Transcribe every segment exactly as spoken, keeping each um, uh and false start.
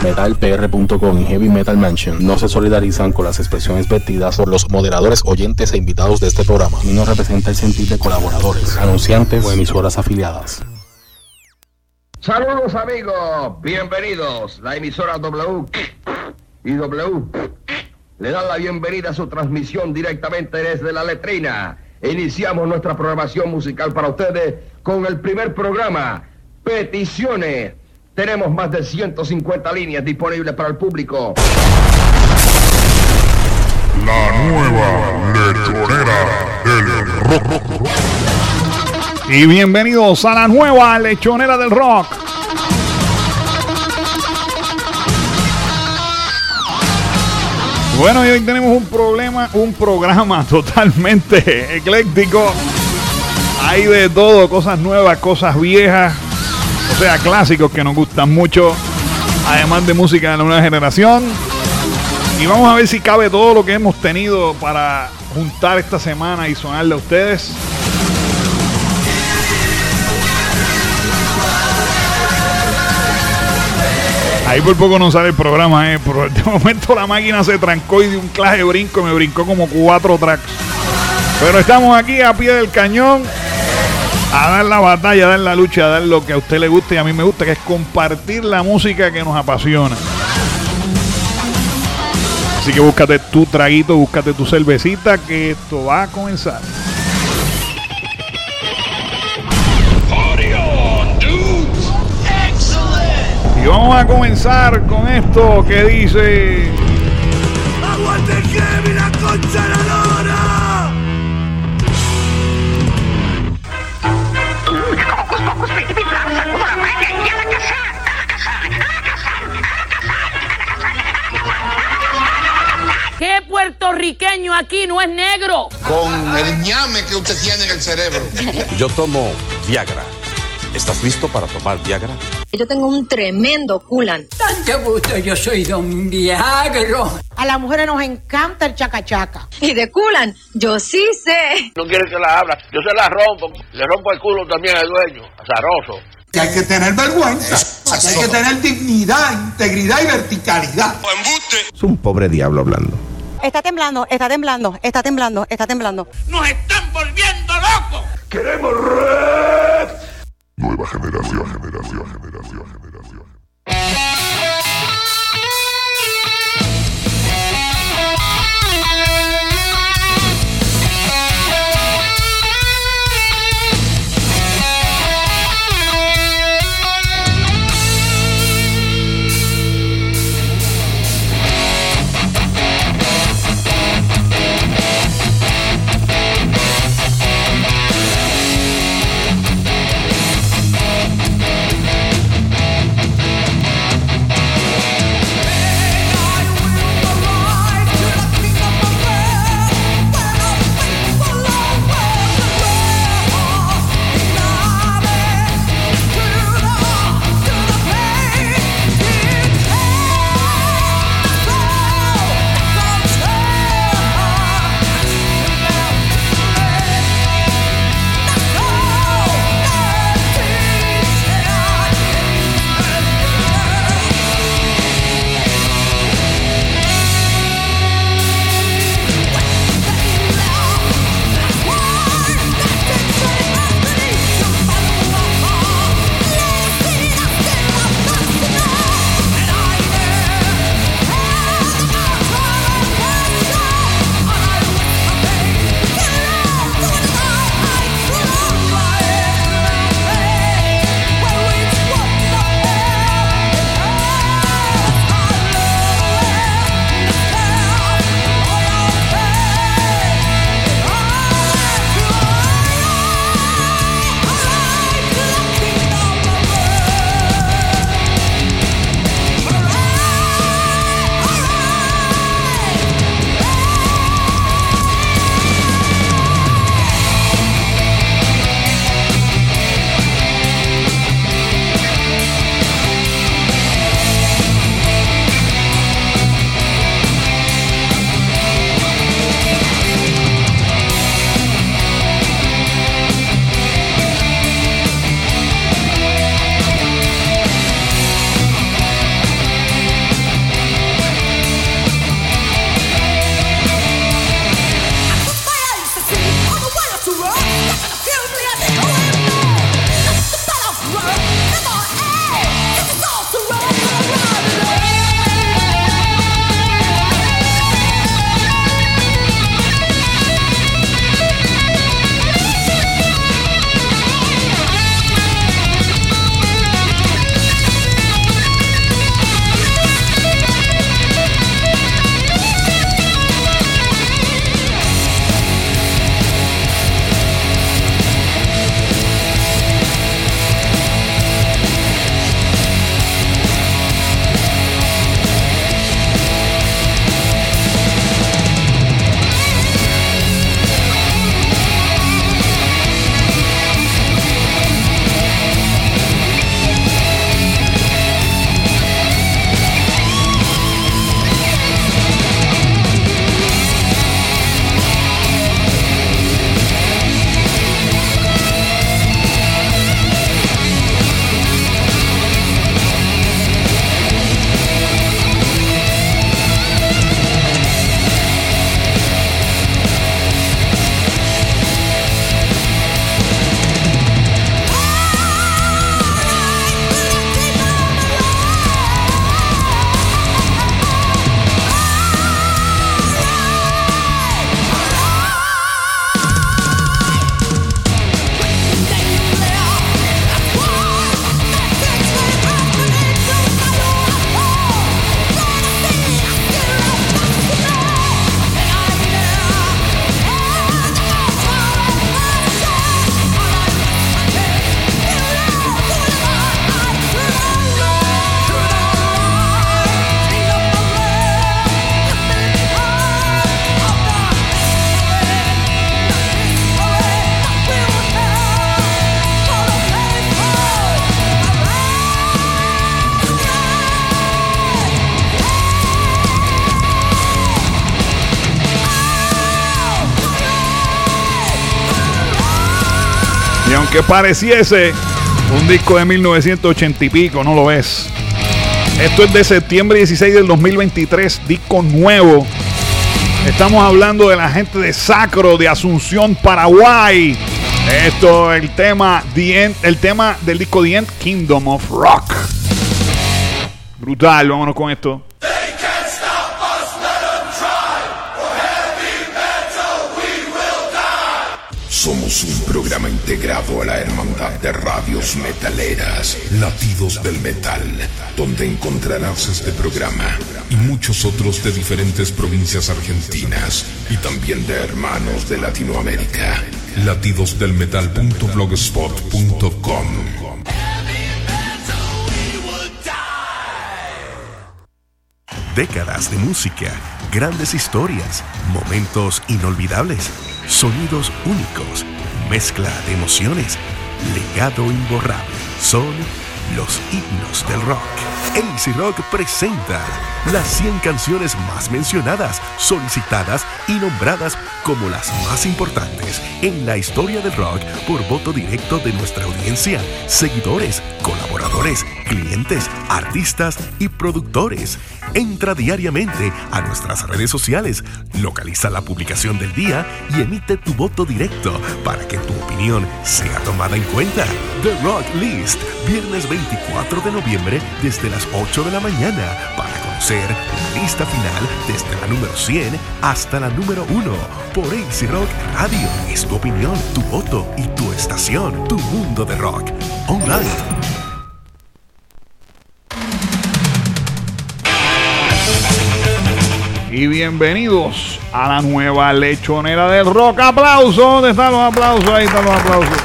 metal p r punto com y Heavy Metal Mansion no se solidarizan con las expresiones vertidas por los moderadores, oyentes e invitados de este programa y no representa el sentir de colaboradores, anunciantes o emisoras afiliadas. Saludos amigos, bienvenidos. La emisora W y W le dan la bienvenida a su transmisión directamente desde la letrina. Iniciamos nuestra programación musical para ustedes con el primer programa, Peticiones. Tenemos más de ciento cincuenta líneas disponibles para el público. La nueva lechonera del rock. Y bienvenidos a la nueva lechonera del rock. Bueno, y hoy tenemos un problema, un programa totalmente ecléctico. Hay de todo, cosas nuevas, cosas viejas, o sea, clásicos que nos gustan mucho, además de música de la nueva generación. Y vamos a ver si cabe todo lo que hemos tenido para juntar esta semana y sonarle a ustedes. Ahí por poco no sale el programa, eh. Pero de momento la máquina se trancó y de un clase de brinco me brincó como cuatro tracks. Pero estamos aquí a pie del cañón a dar la batalla, a dar la lucha, a dar lo que a usted le gusta y a mí me gusta, que es compartir la música que nos apasiona. Así que búscate tu traguito, búscate tu cervecita, que esto va a comenzar. Y vamos a comenzar con esto que dice: ¡Aguante el Kevin, la concha de la lora! ¿Qué puertorriqueño aquí no es negro? Con el ñame que usted tiene en el cerebro. Yo tomo Viagra. ¿Estás listo para tomar Viagra? Yo tengo un tremendo culan. Tanto gusto, yo soy don Viagra. A las mujeres nos encanta el chacachaca. Y de culan, yo sí sé. No quiere que la abra, yo se la rompo. Le rompo el culo también al dueño, azaroso. Que hay que tener vergüenza. Aquí hay que tener dignidad, integridad y verticalidad. Es un pobre diablo hablando. Está temblando, está temblando, está temblando, está temblando. ¡Nos están volviendo locos! ¡Queremos rap! Nueva generación, generación, generación, generación. Y aunque pareciese un disco de mil novecientos ochenta y pico, no lo es. Esto es de septiembre dieciséis del dos mil veintitrés, disco nuevo. Estamos hablando de la gente de Sacro, de Asunción, Paraguay. Esto es el tema, The End, el tema del disco The End Kingdom of Rock. Brutal, vámonos con esto. Somos un programa integrado a la hermandad de radios metaleras, Latidos del Metal, donde encontrarás este programa y muchos otros de diferentes provincias argentinas y también de hermanos de Latinoamérica. latidos del metal punto blogspot punto com. Décadas de música, grandes historias, momentos inolvidables, sonidos únicos, mezcla de emociones, legado imborrable. Son los himnos del rock. A C Rock presenta las cien canciones más mencionadas, solicitadas y nombradas como las más importantes en la historia del rock por voto directo de nuestra audiencia, seguidores, colaboradores, clientes, artistas y productores. Entra diariamente a nuestras redes sociales, localiza la publicación del día y emite tu voto directo para que tu opinión sea tomada en cuenta. The Rock List, viernes veinticuatro de noviembre desde las ocho de la mañana para conocer la lista final desde la número cien hasta la número uno por A C Rock Radio. Es tu opinión, tu voto y tu estación, tu mundo de rock online. Y bienvenidos a la nueva lechonera del rock. ¡Aplausos! ¿Dónde están los aplausos? Ahí están los aplausos.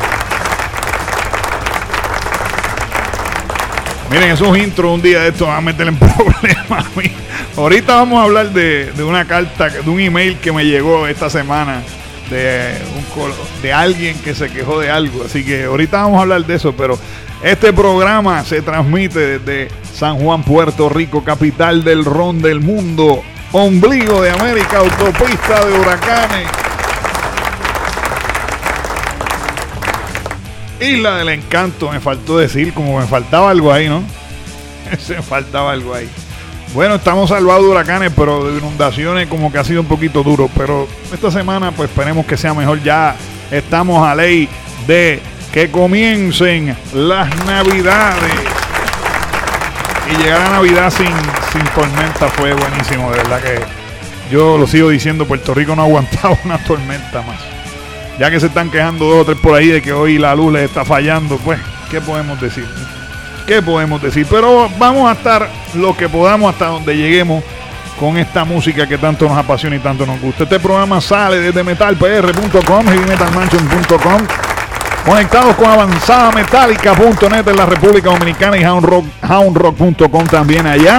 Miren, esos intros un día de estos van a meter en problemas. Ahorita vamos a hablar de, de una carta, de un email que me llegó esta semana de, un, de alguien que se quejó de algo. Así que ahorita vamos a hablar de eso, pero este programa se transmite desde San Juan, Puerto Rico, capital del ron del mundo, ombligo de América, autopista de huracanes, Isla del Encanto. Me faltó decir, como me faltaba algo ahí, ¿no? Se me faltaba algo ahí. Bueno, estamos salvados de huracanes, pero de inundaciones como que ha sido un poquito duro. Pero esta semana pues esperemos que sea mejor. Ya estamos a ley de que comiencen las navidades. Y llegar a Navidad sin, sin tormenta fue buenísimo, de verdad que yo lo sigo diciendo, Puerto Rico no ha aguantado una tormenta más. Ya que se están quejando dos o tres por ahí de que hoy la luz les está fallando, pues, ¿qué podemos decir? ¿Qué podemos decir? Pero vamos a estar lo que podamos hasta donde lleguemos con esta música que tanto nos apasiona y tanto nos gusta. Este programa sale desde metal p r punto com, heavy metal mansion punto com, conectados con avanzada metálica punto net en la República Dominicana y hound rock, hound rock punto com también allá.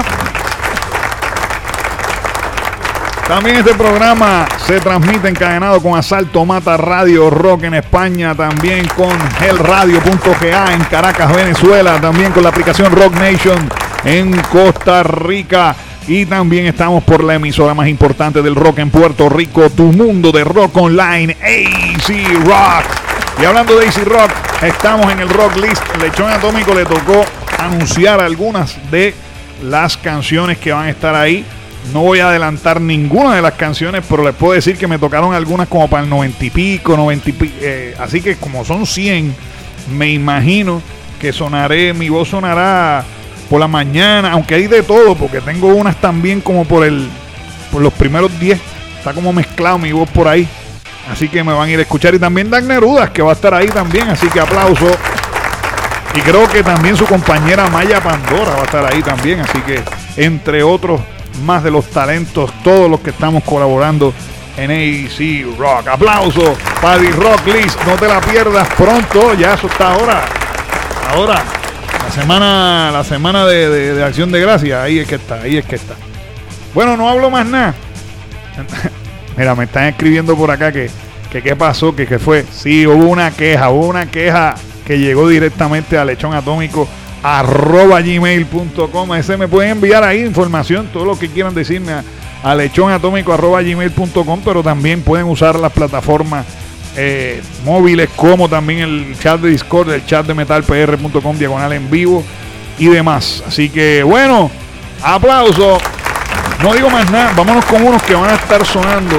También este programa se transmite encadenado con Asalto Mata Radio Rock en España, también con hell radio punto g a en Caracas, Venezuela, también con la aplicación Rock Nation en Costa Rica, y también estamos por la emisora más importante del rock en Puerto Rico, Tu Mundo de Rock Online, A C Rock. Y hablando de A C Rock, estamos en el Rock List. Lechón Atómico le tocó anunciar algunas de las canciones que van a estar ahí. No voy a adelantar ninguna de las canciones, pero les puedo decir que me tocaron algunas como para el noventa y pico, noventa y pico. Eh, así que como son cien, me imagino que sonaré, mi voz sonará por la mañana, aunque hay de todo, porque tengo unas también como por el, por los primeros diez. Está como mezclado mi voz por ahí. Así que me van a ir a escuchar. Y también Dan Nerudas, que va a estar ahí también. Así que aplauso. Y creo que también su compañera Maya Pandora va a estar ahí también. Así que, entre otros, más de los talentos, todos los que estamos colaborando en A C Rock. Aplauso para The Rock List. No te la pierdas pronto. Ya eso está ahora. Ahora. La semana, la semana de, de, de Acción de Gracias. Ahí es que está. Ahí es que está. Bueno, no hablo más nada. Mira, me están escribiendo por acá que, que qué pasó, que qué fue. Sí, hubo una queja, hubo una queja que llegó directamente a lechón atómico arroba gmail punto com. Ese me pueden enviar ahí información, todo lo que quieran decirme a, a lechón atómico arroba gmail punto com, pero también pueden usar las plataformas eh, móviles, como también el chat de Discord, el chat de metalpr punto com diagonal en vivo y demás. Así que bueno, aplauso. No digo más nada, vámonos con unos que van a estar sonando.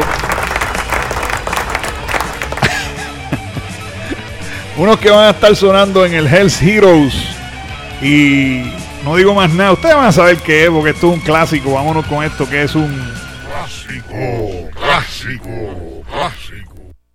Unos que van a estar sonando en el Hell's Heroes. Y no digo más nada, ustedes van a saber qué es, porque esto es un clásico. Vámonos con esto, que es un clásico, clásico, clásico.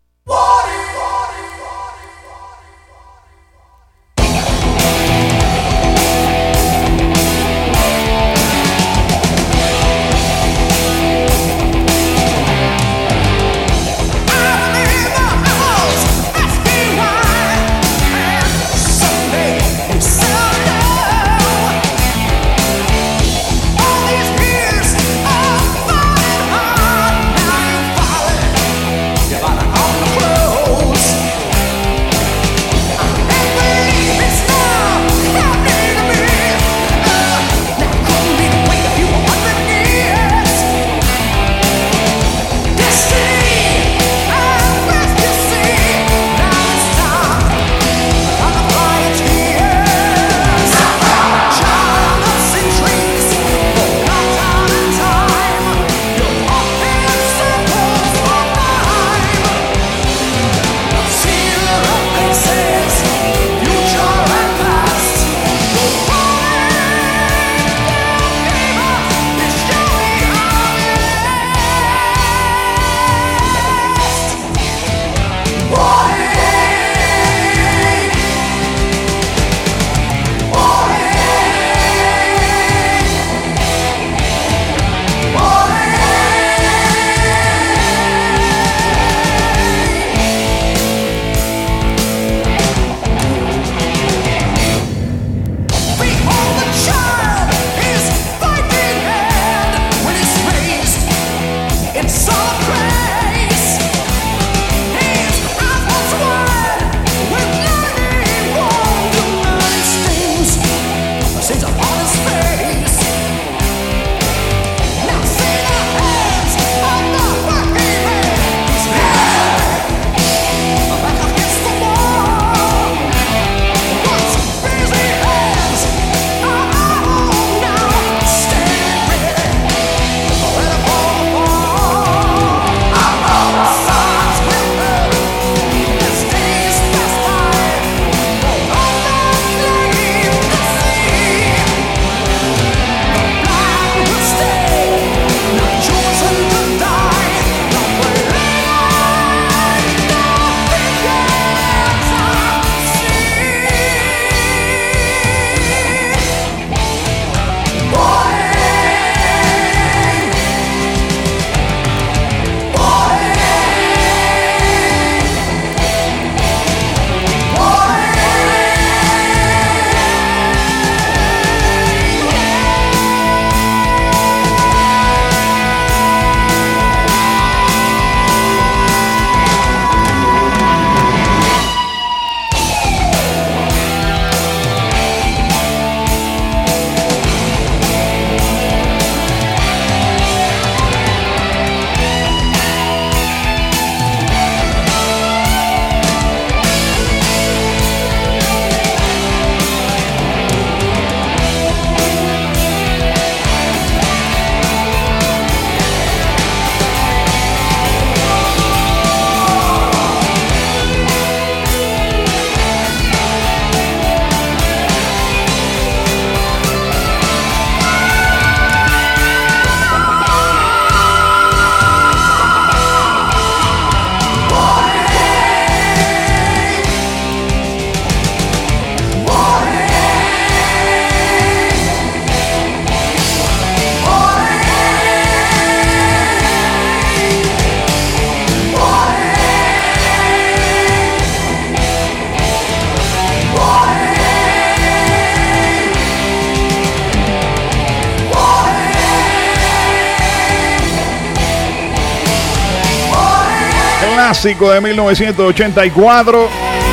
Clásico de mil novecientos ochenta y cuatro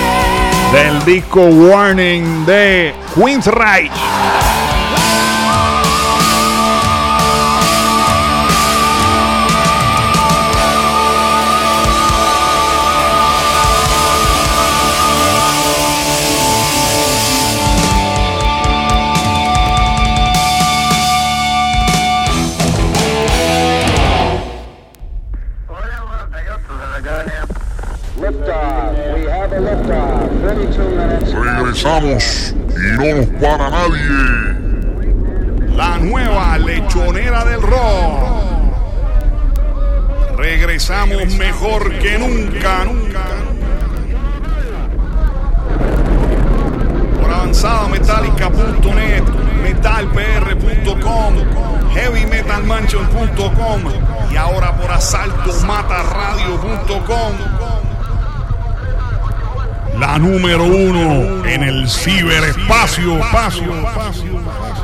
del disco Warning de Queensryche. vamos y no nos para nadie. La nueva lechonera del rock. Regresamos mejor que nunca, nunca. Por avanzada metálica punto net, metal p r punto com, heavy metal mansion punto com y ahora por asalto mata radio punto com. La número uno en el ciberespacio. Espacio, espacio.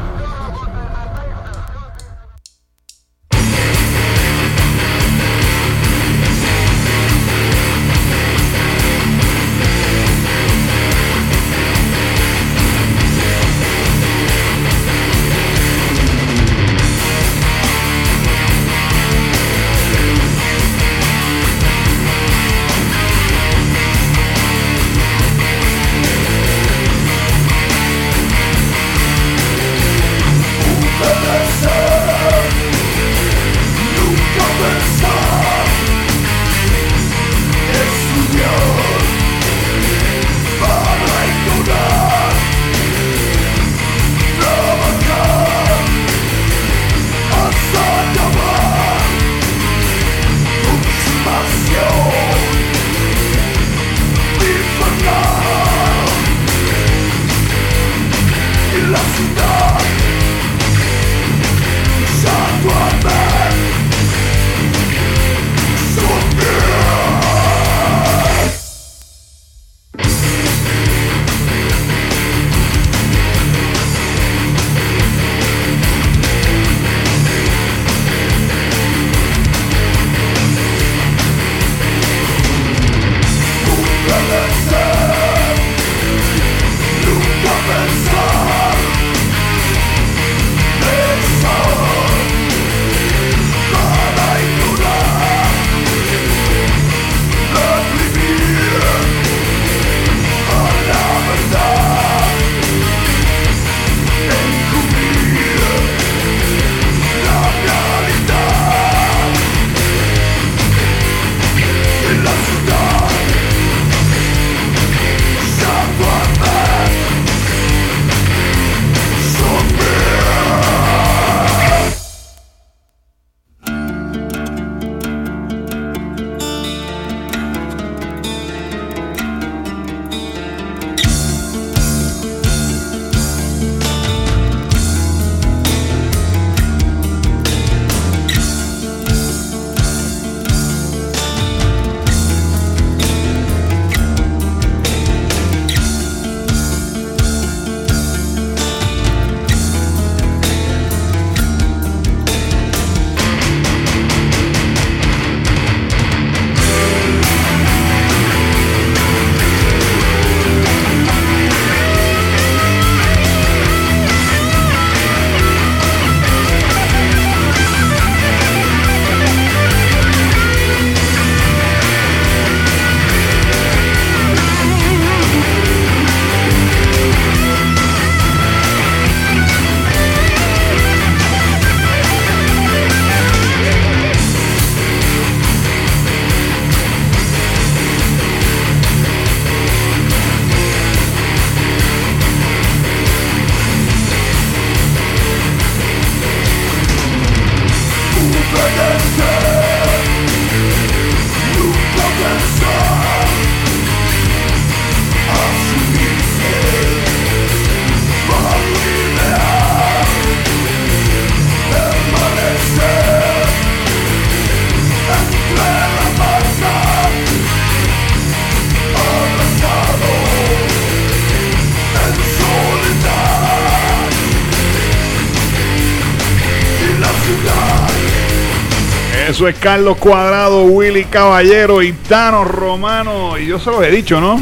Eso es Carlos Cuadrado, Willy Caballero y Tano Romano. Y yo se los he dicho, ¿no?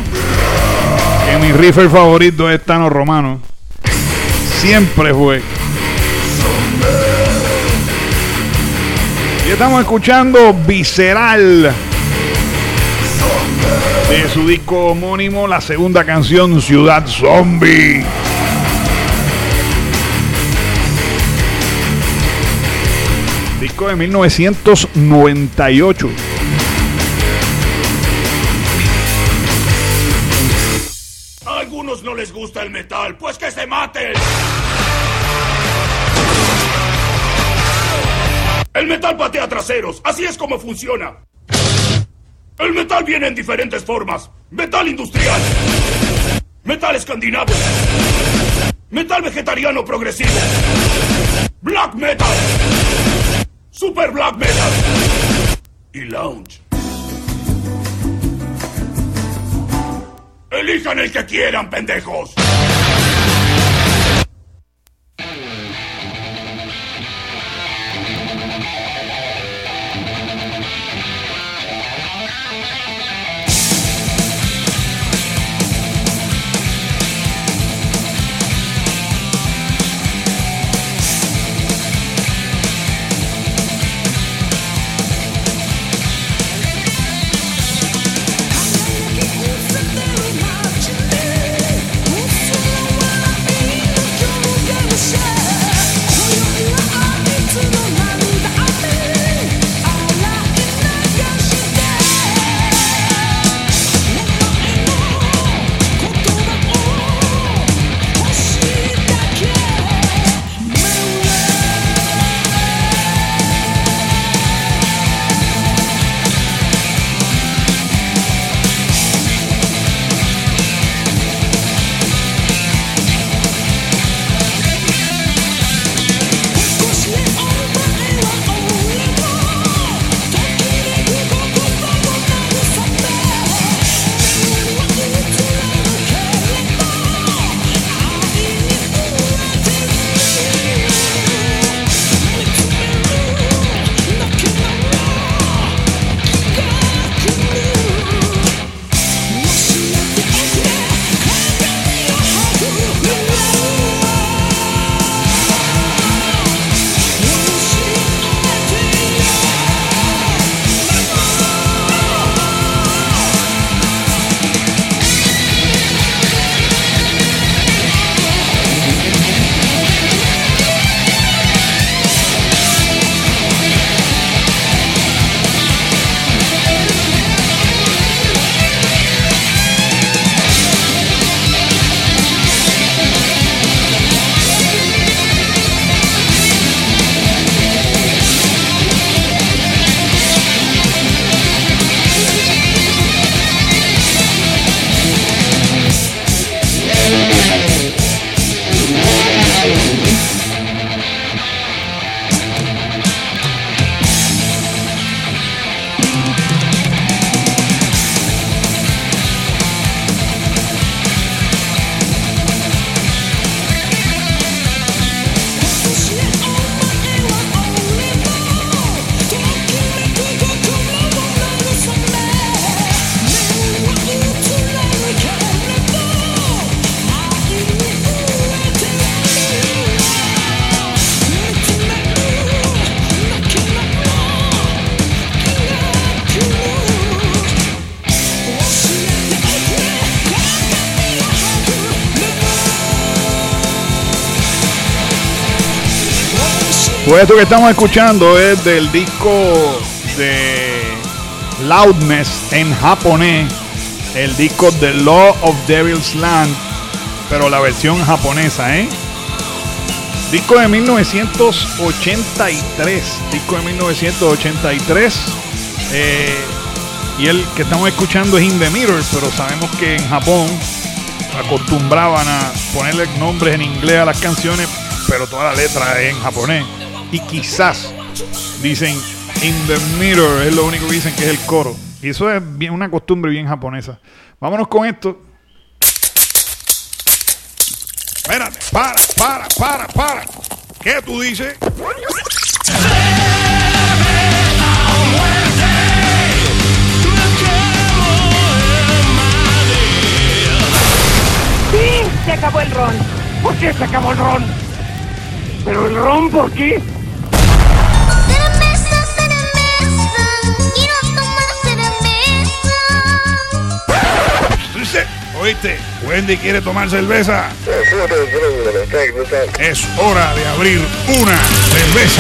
Que mi rifle favorito es Tano Romano. Siempre fue. Y estamos escuchando Visceral, de su disco homónimo, la segunda canción, Ciudad Zombie. Disco de mil novecientos noventa y ocho. Algunos no no les gusta el metal, pues que se maten. El metal patea traseros, así es como funciona. El metal viene en diferentes formas. Metal industrial, metal escandinavo, metal vegetariano progresivo, black metal, super black metal y lounge. Elijan el que quieran, pendejos. Pues esto que estamos escuchando es del disco de Loudness en japonés, el disco The Law of Devil's Land, pero la versión japonesa, ¿eh? Disco de mil novecientos ochenta y tres, disco de mil novecientos ochenta y tres, eh, y el que estamos escuchando es In the Mirror, pero sabemos que en Japón acostumbraban a ponerle nombres en inglés a las canciones, pero toda la letra es en japonés. Y quizás dicen In the Mirror, es lo único que dicen que es el coro. Y eso es bien, una costumbre bien japonesa. Vámonos con esto. Espérate, para, para, para, para. ¿Qué tú dices? ¡Sí! Se acabó el ron. ¿Por qué se acabó el ron? ¿Pero el ron por qué? ¿Oíste? Wendy quiere tomar cerveza. Es hora de abrir una cerveza.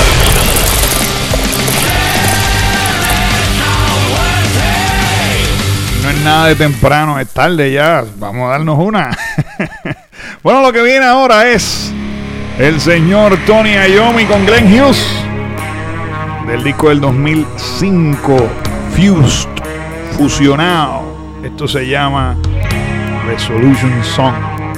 No es nada de temprano, es tarde ya. Vamos a darnos una. Bueno, lo que viene ahora es el señor Tony Iommi con Glenn Hughes, del disco del dos mil cinco, Fused, fusionado. Esto se llama Resolution Song.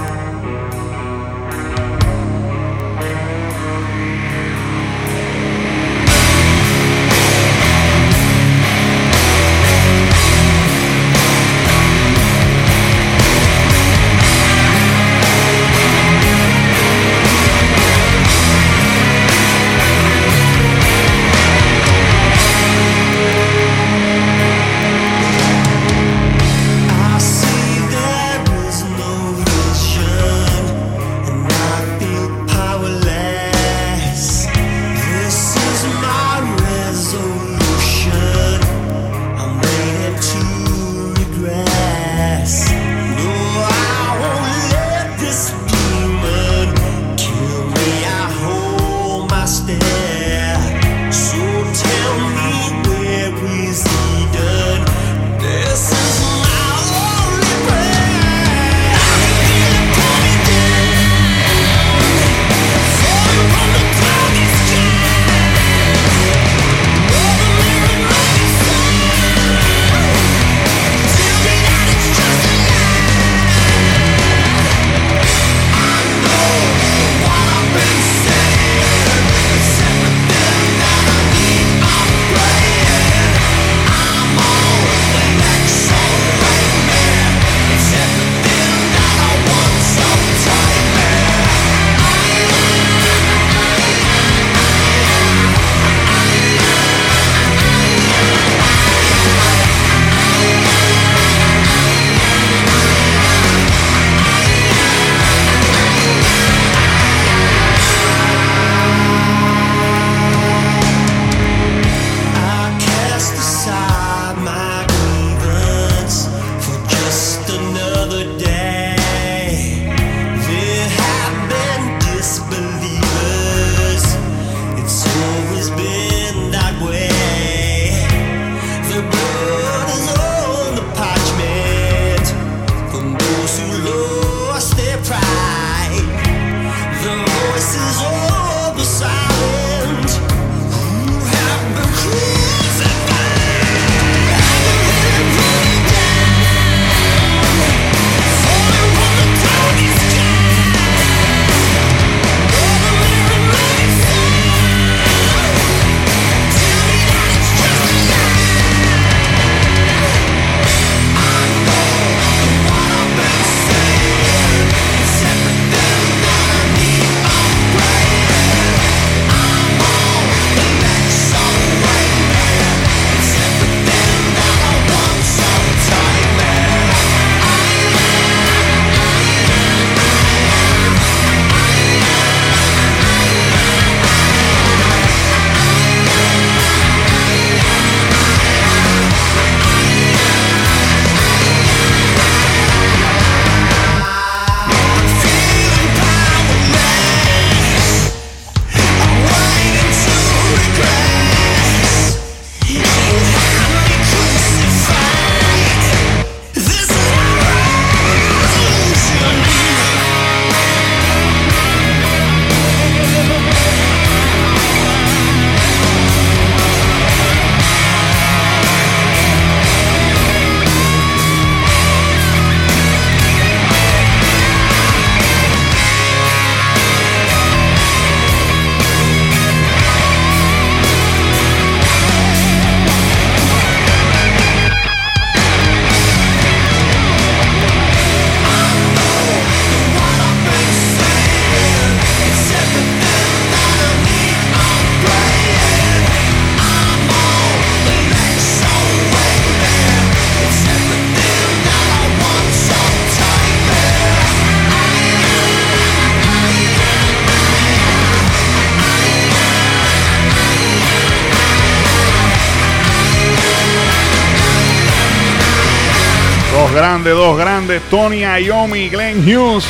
Grande, dos grandes, Tony Iommi y Glenn Hughes.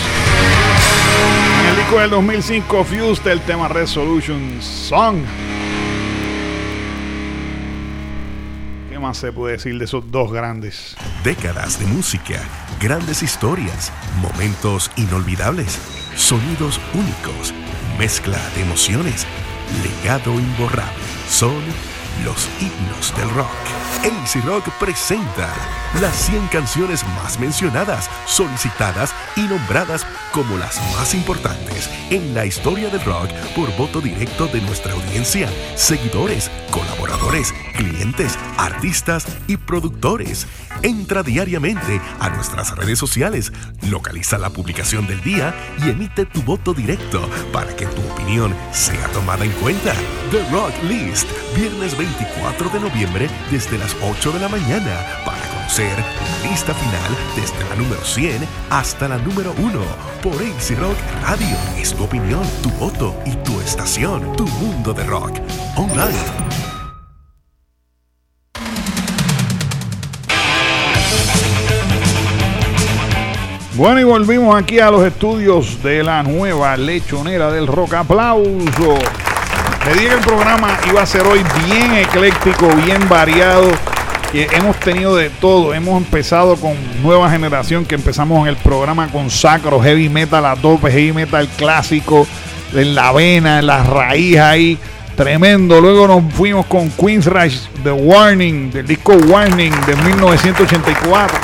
En el disco del dos mil cinco, Fused, el tema Resolution Song. ¿Qué más se puede decir de esos dos grandes? Décadas de música, grandes historias, momentos inolvidables, sonidos únicos, mezcla de emociones, legado imborrable. Son los himnos del rock. A C Rock presenta las cien canciones más mencionadas, solicitadas y nombradas como las más importantes en la historia del rock por voto directo de nuestra audiencia, seguidores, colaboradores, clientes, artistas y productores. Entra diariamente a nuestras redes sociales, localiza la publicación del día y emite tu voto directo para que tu opinión sea tomada en cuenta. The Rock List, viernes veinticuatro de noviembre desde las ocho de la mañana para conocer la lista final desde la número cien hasta la número uno por A C Rock Radio. Es tu opinión, tu voto y tu estación, tu mundo de rock online. Bueno, y volvimos aquí a los estudios de la nueva lechonera del rock. Aplauso. Le dije que el programa iba a ser hoy bien ecléctico, bien variado. Que hemos tenido de todo. Hemos empezado con nueva generación, que empezamos en el programa con sacro, heavy metal a tope, heavy metal clásico, en la vena, en la raíz ahí. Tremendo. Luego nos fuimos con Queensryche, The Warning, del disco Warning de mil novecientos ochenta y cuatro.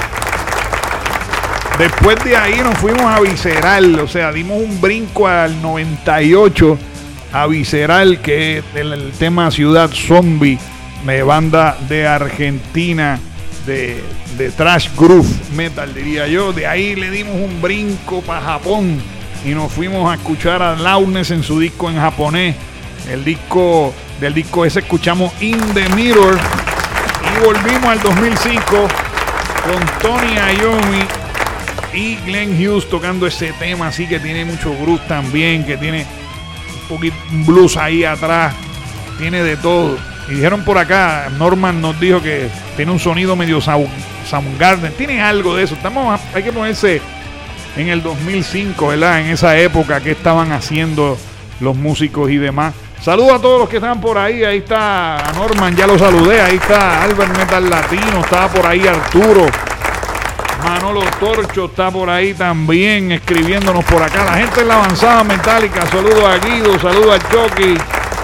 Después de ahí nos fuimos a Visceral, o sea, dimos un brinco al noventa y ocho a Visceral, que es el, el tema Ciudad Zombie, de banda de Argentina, de, de thrash groove metal, diría yo. De ahí le dimos un brinco para Japón y nos fuimos a escuchar a Loudness en su disco en japonés. El disco, del disco ese escuchamos In the Mirror, y volvimos al dos mil cinco con Tony Iommi y Glenn Hughes tocando ese tema así que tiene mucho groove también, que tiene un poquito blues ahí atrás, tiene de todo. Y dijeron por acá, Norman nos dijo que tiene un sonido medio Soundgarden, tiene algo de eso. Estamos, hay que ponerse en el dos mil cinco, ¿verdad? En esa época, que estaban haciendo los músicos y demás. Saludos a todos los que están por ahí. Ahí está Norman, ya lo saludé. Ahí está Albert Metal Latino, estaba por ahí Arturo. Manolo Torcho está por ahí también escribiéndonos por acá. La gente en la avanzada metálica. Saludos a Guido, saludos a Chucky.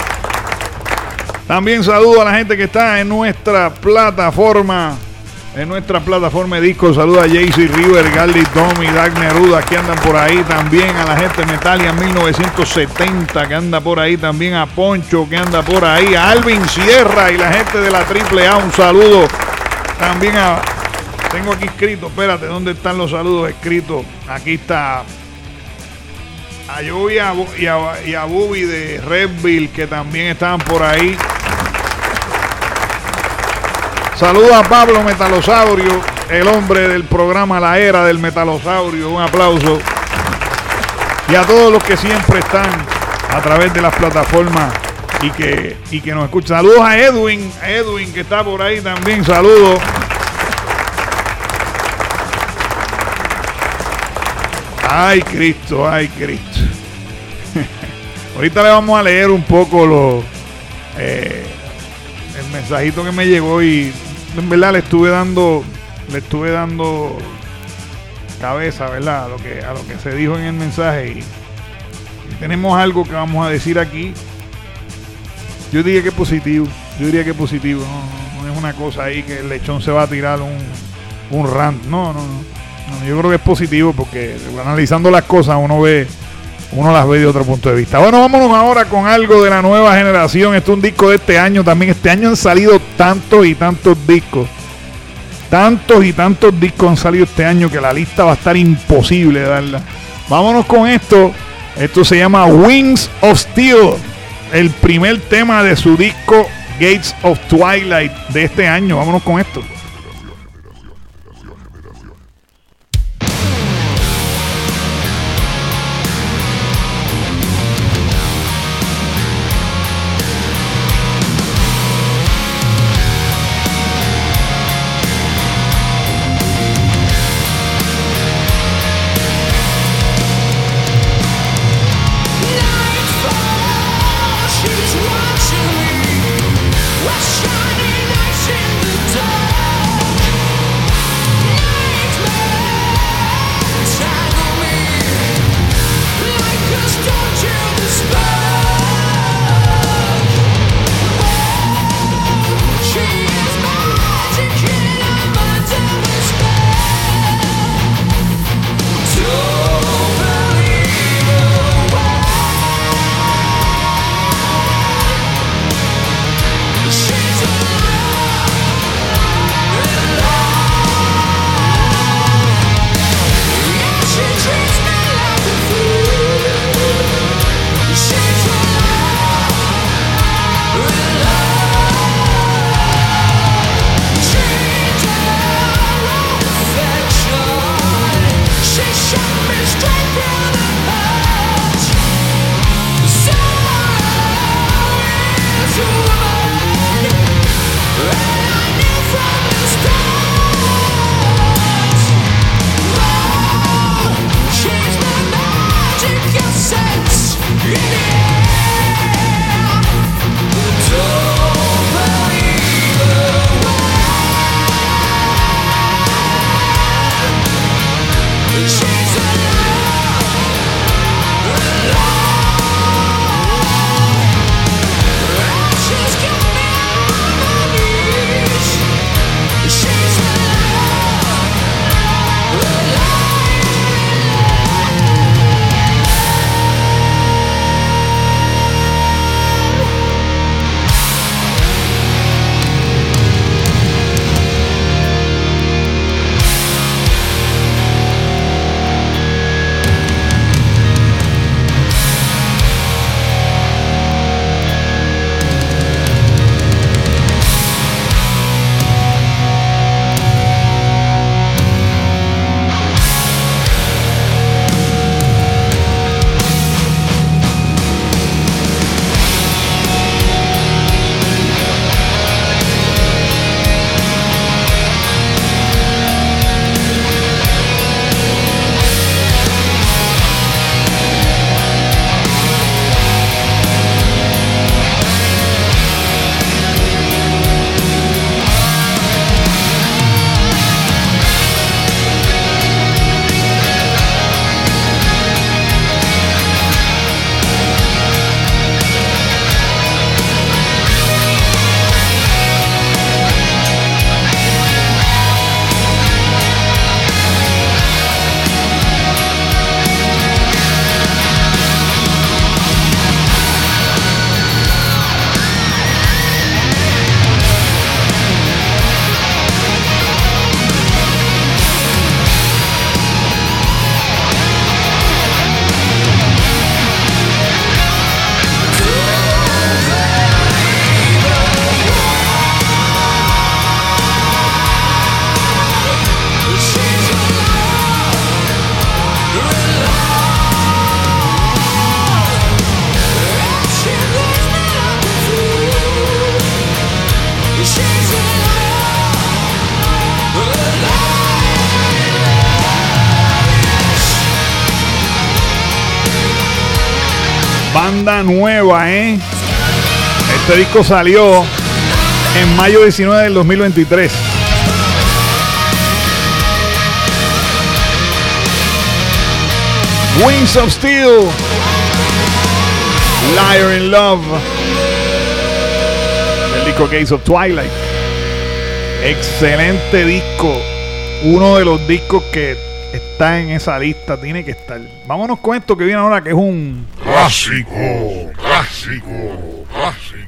También saludo a la gente que está en nuestra plataforma. En nuestra plataforma de discos. Saludos a J C River, Galdi Tommy, Dag Neruda, que andan por ahí también. A la gente de Metalia mil novecientos setenta, que anda por ahí también. A Poncho, que anda por ahí. A Alvin Sierra y la gente de la Triple A. Un saludo también a... Tengo aquí escrito, espérate, ¿dónde están los saludos escritos? Aquí está a yo y a, y a, y a Bubi de Redville, que también estaban por ahí. Saludos a Pablo Metalosaurio, el hombre del programa La Era del Metalosaurio. Un aplauso. Y a todos los que siempre están a través de las plataformas y que, y que nos escuchan. Saludos a Edwin, a Edwin que está por ahí también. Saludos. Ay, Cristo, ay, Cristo. Ahorita le vamos a leer un poco lo, eh, el mensajito que me llegó, y en verdad le estuve dando, le estuve dando cabeza, ¿verdad? A lo que, a lo que se dijo en el mensaje, y, y tenemos algo que vamos a decir aquí. Yo diría que es positivo, yo diría que es positivo, no, no es una cosa ahí que el lechón se va a tirar un, un rant, no, no, no. No, yo creo que es positivo porque analizando las cosas uno ve, uno las ve de otro punto de vista. Bueno, vámonos ahora con algo de la nueva generación. Este es un disco de este año también. Este año han salido tantos y tantos discos. Tantos y tantos discos han salido este año que la lista va a estar imposible de darla. Vámonos con esto. Esto se llama Wings of Steel, el primer tema de su disco Gates of Twilight de este año. Vámonos con esto. She's watching me. What's shining eyes in the dark? banda nueva, ¿eh? Este disco salió en mayo diecinueve del dos mil veintitrés. Wings of Steel, Liar in Love, el disco Gates of Twilight. Excelente disco, uno de los discos que está en esa lista, tiene que estar. Vámonos con esto que viene ahora, que es un clásico, clásico, clásico.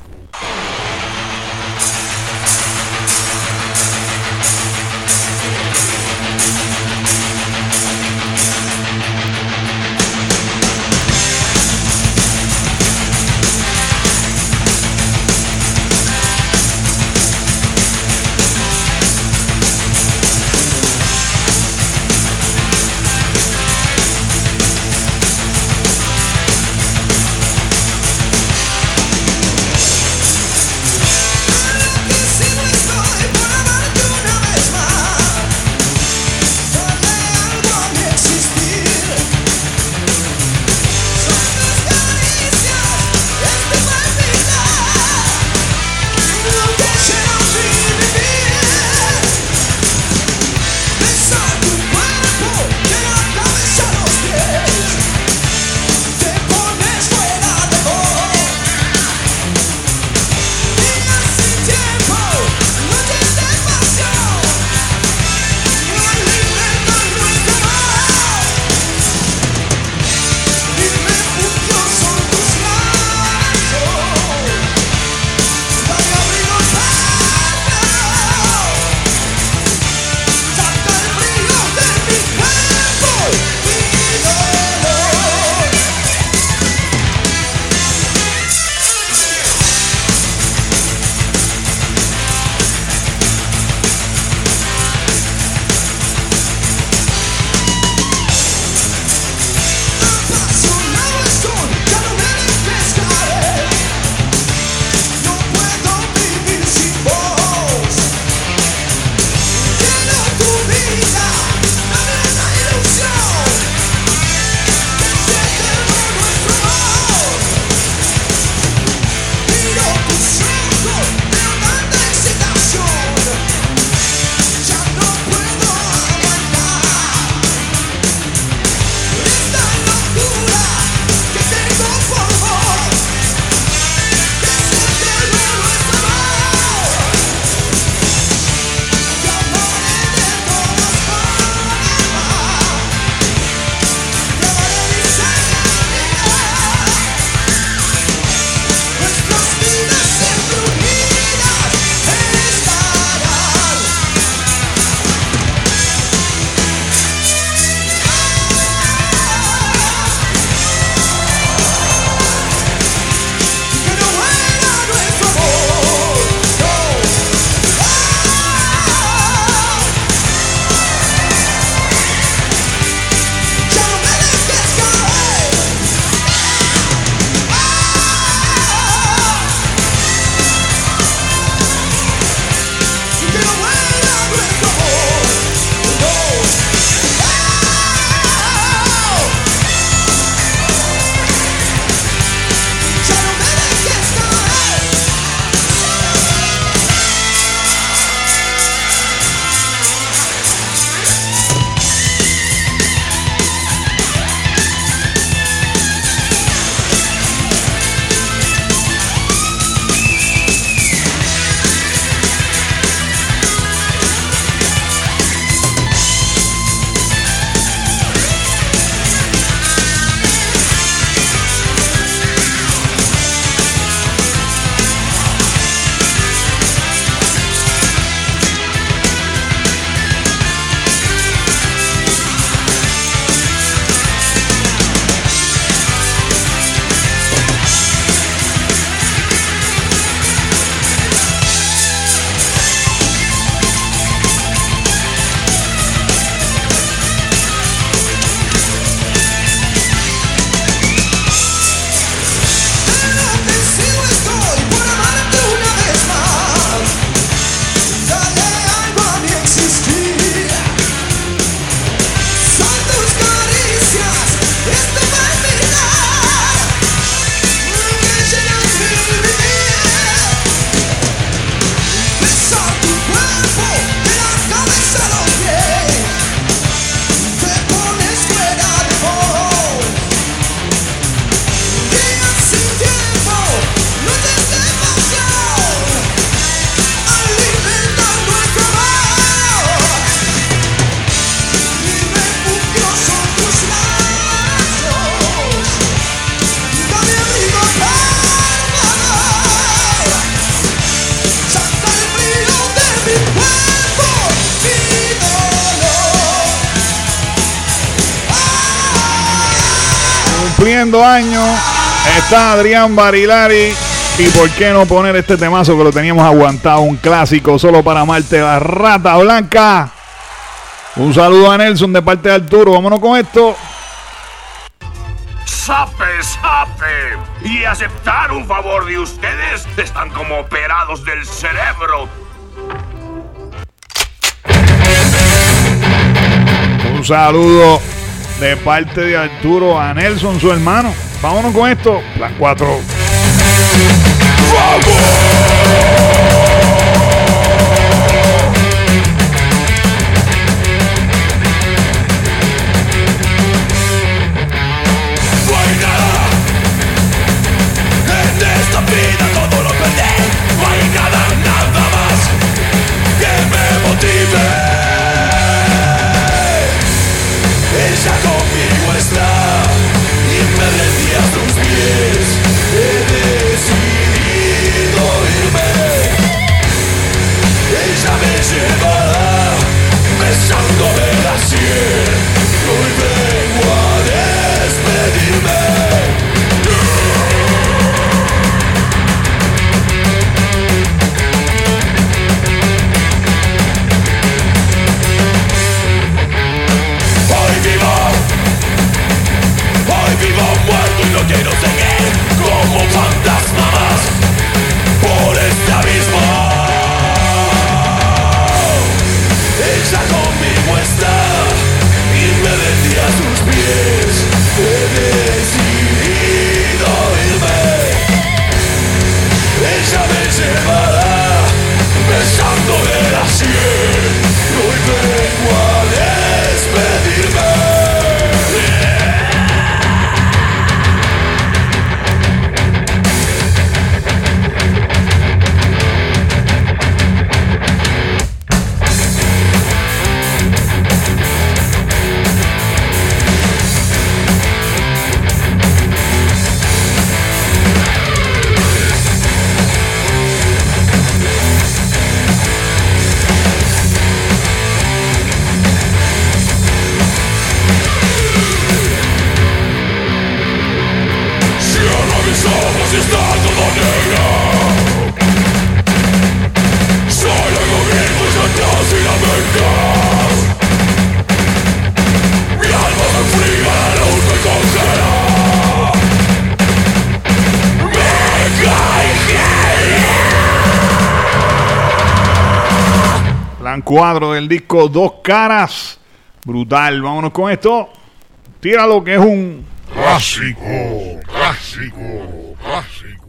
cumpliendo años está Adrián Barilari. Y por qué no poner este temazo que lo teníamos aguantado, un clásico solo para Marte, la Rata Blanca. Un saludo a Nelson de parte de Arturo. Vámonos con esto. ¡Sape, sape! Y aceptar un favor de ustedes, están como operados del cerebro. Un saludo de parte de Arturo a Nelson, su hermano. Vámonos con esto. Plan cuatro. Cuadro del disco Dos Caras. Brutal. Vámonos con esto. Tira lo que es un clásico, clásico, clásico.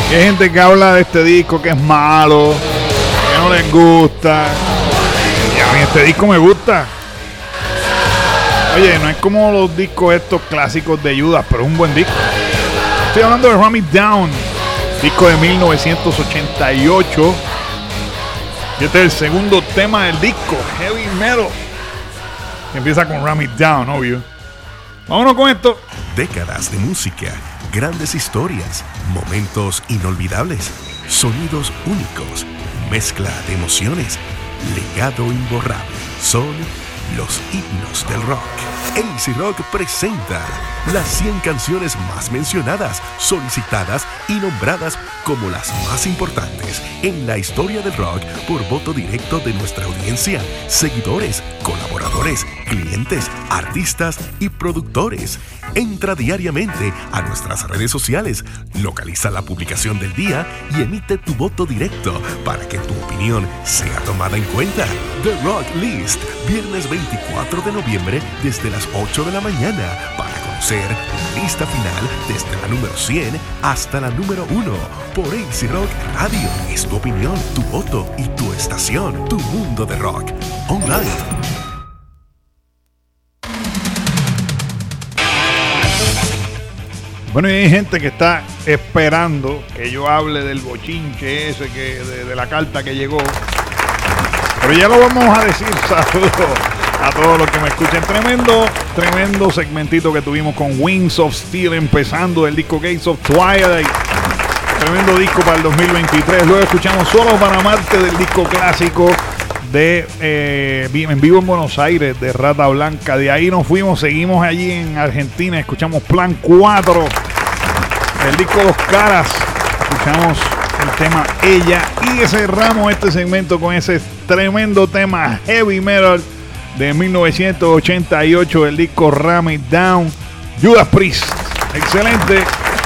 Y hay gente que habla de este disco que es malo, que no les gusta. Y a mí este disco me gusta. Oye, no es como los discos estos clásicos de Judas, pero es un buen disco. Estoy hablando de Ram It Down, disco de mil novecientos ochenta y ocho. Y este es el segundo tema del disco, Heavy Metal, que empieza con Ram It Down, obvio. Vámonos con esto. Décadas de música, grandes historias, momentos inolvidables, sonidos únicos, mezcla de emociones, legado imborrable. Son los himnos del rock. A C Rock presenta las cien canciones más mencionadas, solicitadas y nombradas como las más importantes en la historia del rock por voto directo de nuestra audiencia, seguidores, colaboradores, clientes, artistas y productores. Entra diariamente a nuestras redes sociales, localiza la publicación del día y emite tu voto directo para que tu opinión sea tomada en cuenta. The Rock List, viernes veinticuatro de noviembre desde las ocho de la mañana para conocer la lista final desde la número cien hasta la número uno por A C Rock Radio. Es tu opinión, tu voto y tu estación, tu mundo de rock online. Bueno, y hay gente que está esperando que yo hable del bochinche ese, que de, de la carta que llegó. Pero ya lo vamos a decir. Saludos a todos los que me escuchen. Tremendo, tremendo segmentito que tuvimos con Wings of Steel, empezando el disco Gates of Twilight. Tremendo disco para el dos mil veintitrés. Luego escuchamos Solo para Marte del disco clásico de eh, en vivo en Buenos Aires de Rata Blanca. De ahí nos fuimos, seguimos allí en Argentina, escuchamos Plan cuatro, el disco Dos Caras, escuchamos el tema Ella y cerramos este segmento con ese tremendo tema Heavy Metal de mil novecientos ochenta y ocho, el disco Ram It Down, Judas Priest. Excelente.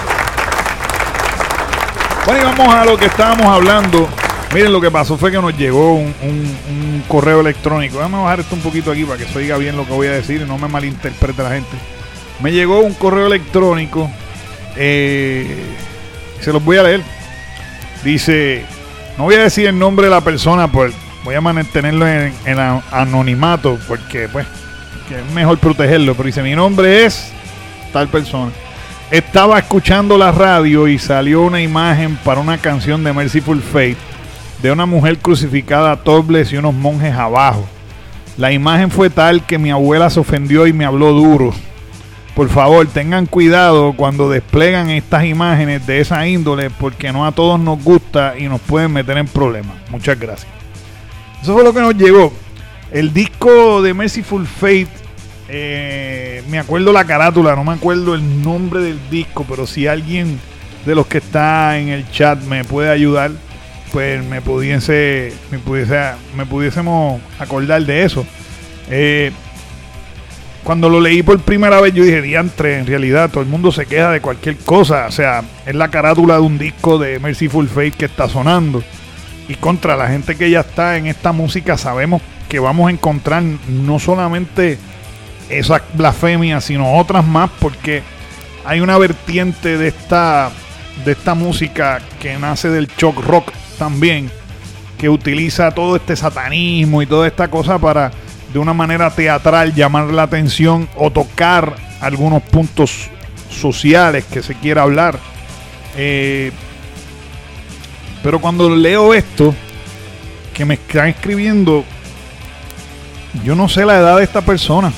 Bueno, y vamos a lo que estábamos hablando. Miren, lo que pasó fue que nos llegó un, un, un correo electrónico. Déjame bajar esto un poquito aquí para que se oiga bien lo que voy a decir y no me malinterprete la gente. Me llegó un correo electrónico. Eh, se los voy a leer. Dice, no voy a decir el nombre de la persona, pues voy a mantenerlo en, en anonimato porque pues que es mejor protegerlo. Pero dice, mi nombre es tal persona. Estaba escuchando la radio y salió una imagen para una canción de Mercyful Fate de una mujer crucificada topless y unos monjes abajo. La imagen fue tal que mi abuela se ofendió y me habló duro. Por favor, tengan cuidado cuando desplegan estas imágenes de esa índole, porque no a todos nos gusta y nos pueden meter en problemas. Muchas gracias. Eso fue lo que nos llegó. El disco de Mercyful Fate, eh, me acuerdo la carátula, no me acuerdo el nombre del disco, pero si alguien de los que está en el chat me puede ayudar, pues me pudiese, me pudiese, me pudiésemos acordar de eso. Eh, cuando lo leí por primera vez yo dije, diantre, en realidad todo el mundo se queja de cualquier cosa. O sea, es la carátula de un disco de Mercyful Fate que está sonando. Y contra la gente que ya está en esta música, sabemos que vamos a encontrar no solamente esas blasfemias, sino otras más, porque hay una vertiente de esta, de esta música que nace del shock rock también, que utiliza todo este satanismo y toda esta cosa para de una manera teatral llamar la atención o tocar algunos puntos sociales que se quiera hablar. Eh, pero cuando leo esto que me están escribiendo, yo no sé la edad de esta persona.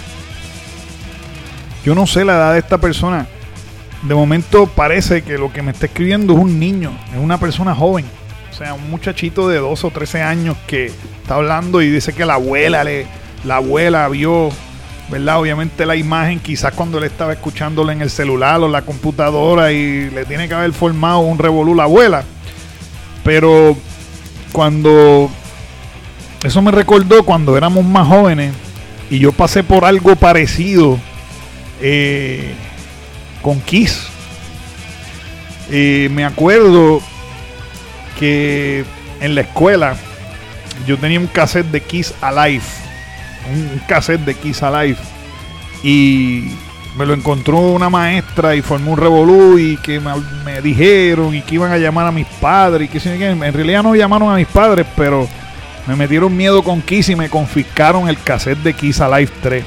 Yo no sé la edad de esta persona. De momento parece que lo que me está escribiendo es un niño, es una persona joven. O sea, un muchachito de doce o trece años que está hablando y dice que la abuela le, la abuela vio, ¿verdad? Obviamente la imagen, quizás cuando él estaba escuchándola en el celular o la computadora, y le tiene que haber formado un revolú la abuela. Pero cuando eso me recordó cuando éramos más jóvenes y yo pasé por algo parecido eh, con Kiss. Eh, me acuerdo que en la escuela yo tenía un cassette de Kiss Alive, un cassette de Kiss Alive, y me lo encontró una maestra y formó un revolú y que me, me dijeron y que iban a llamar a mis padres y que en realidad no llamaron a mis padres, pero me metieron miedo con Kiss y me confiscaron el cassette de Kiss Alive tres.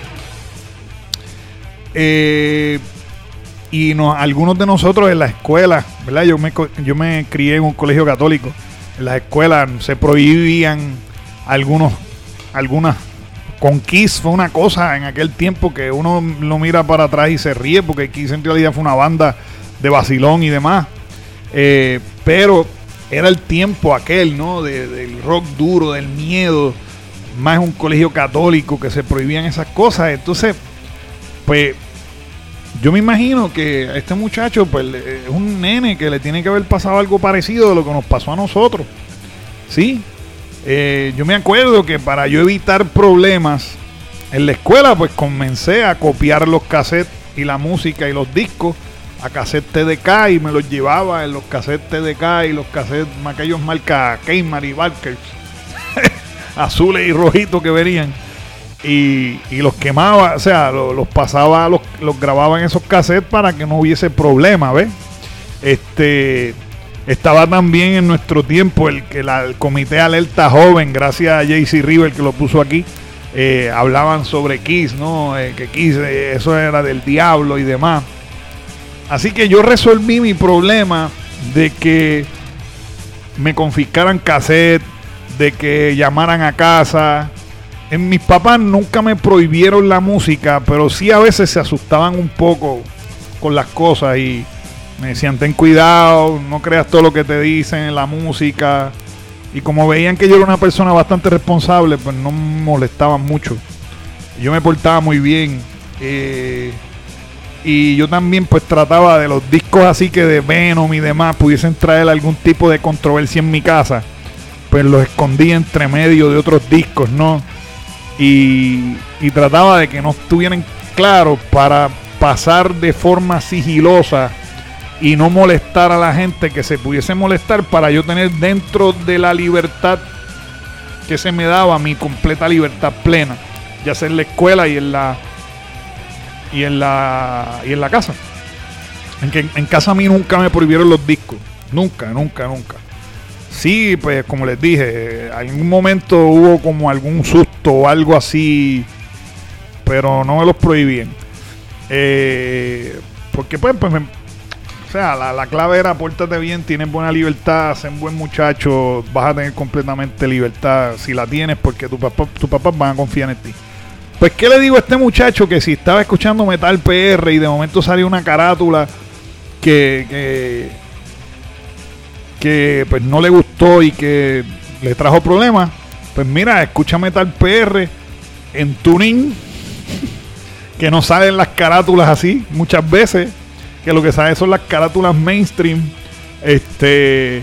Eh, y no, algunos de nosotros en la escuela, ¿verdad? Yo me, yo me crié en un colegio católico. En las escuelas se prohibían algunos, algunas. Con Kiss fue una cosa en aquel tiempo que uno lo mira para atrás y se ríe, porque Kiss en realidad fue una banda de vacilón y demás. Eh, pero era el tiempo aquel, ¿no? De, del rock duro, del miedo. Más un colegio católico que se prohibían esas cosas. Entonces, pues, yo me imagino que este muchacho, pues, es un nene que le tiene que haber pasado algo parecido de lo que nos pasó a nosotros. ¿Sí? Eh, yo me acuerdo que para yo evitar problemas en la escuela, pues comencé a copiar los cassettes y la música y los discos a cassettes T D K y me los llevaba en los cassettes T D K y los cassettes aquellos marca Kmart y Barkers azules y rojitos que venían y, y los quemaba, o sea, los, los pasaba, los, los grababa en esos cassettes para que no hubiese problema, ¿ves? Este... Estaba también en nuestro tiempo el que el Comité Alerta Joven, gracias a J C River que lo puso aquí, eh, hablaban sobre Kiss, ¿no? Eh, que Kiss, eh, eso era del diablo y demás. Así que yo resolví mi problema de que me confiscaran cassette, de que llamaran a casa. En mis papás nunca me prohibieron la música, pero sí a veces se asustaban un poco con las cosas y me decían, ten cuidado, no creas todo lo que te dicen en la música. Y como veían que yo era una persona bastante responsable, pues no me molestaban mucho. Yo me portaba muy bien. Eh, y yo también pues trataba de los discos así que de Venom y demás pudiesen traer algún tipo de controversia en mi casa. Pues los escondía entre medio de otros discos, ¿no? Y, y trataba de que no estuvieran claros para pasar de forma sigilosa y no molestar a la gente que se pudiese molestar, para yo tener dentro de la libertad que se me daba, mi completa libertad plena, ya sea en la escuela y en la y en la y en la casa. En que en casa a mí nunca me prohibieron los discos, nunca, nunca, nunca. Sí, pues como les dije, en algún momento hubo como algún susto o algo así, pero no me los prohibían. Eh, porque pues, pues me, o sea, la, la clave era pórtate bien, tienes buena libertad, sé un buen muchacho, vas a tener completamente libertad si la tienes, porque tu papá, tus papás van a confiar en ti. Pues, ¿qué le digo a este muchacho que si estaba escuchando Metal P R y de momento salió una carátula que, que, que pues no le gustó y que le trajo problemas? Pues mira, escucha Metal P R en tuning, que no salen las carátulas así muchas veces, que lo que sale son las carátulas mainstream. Este,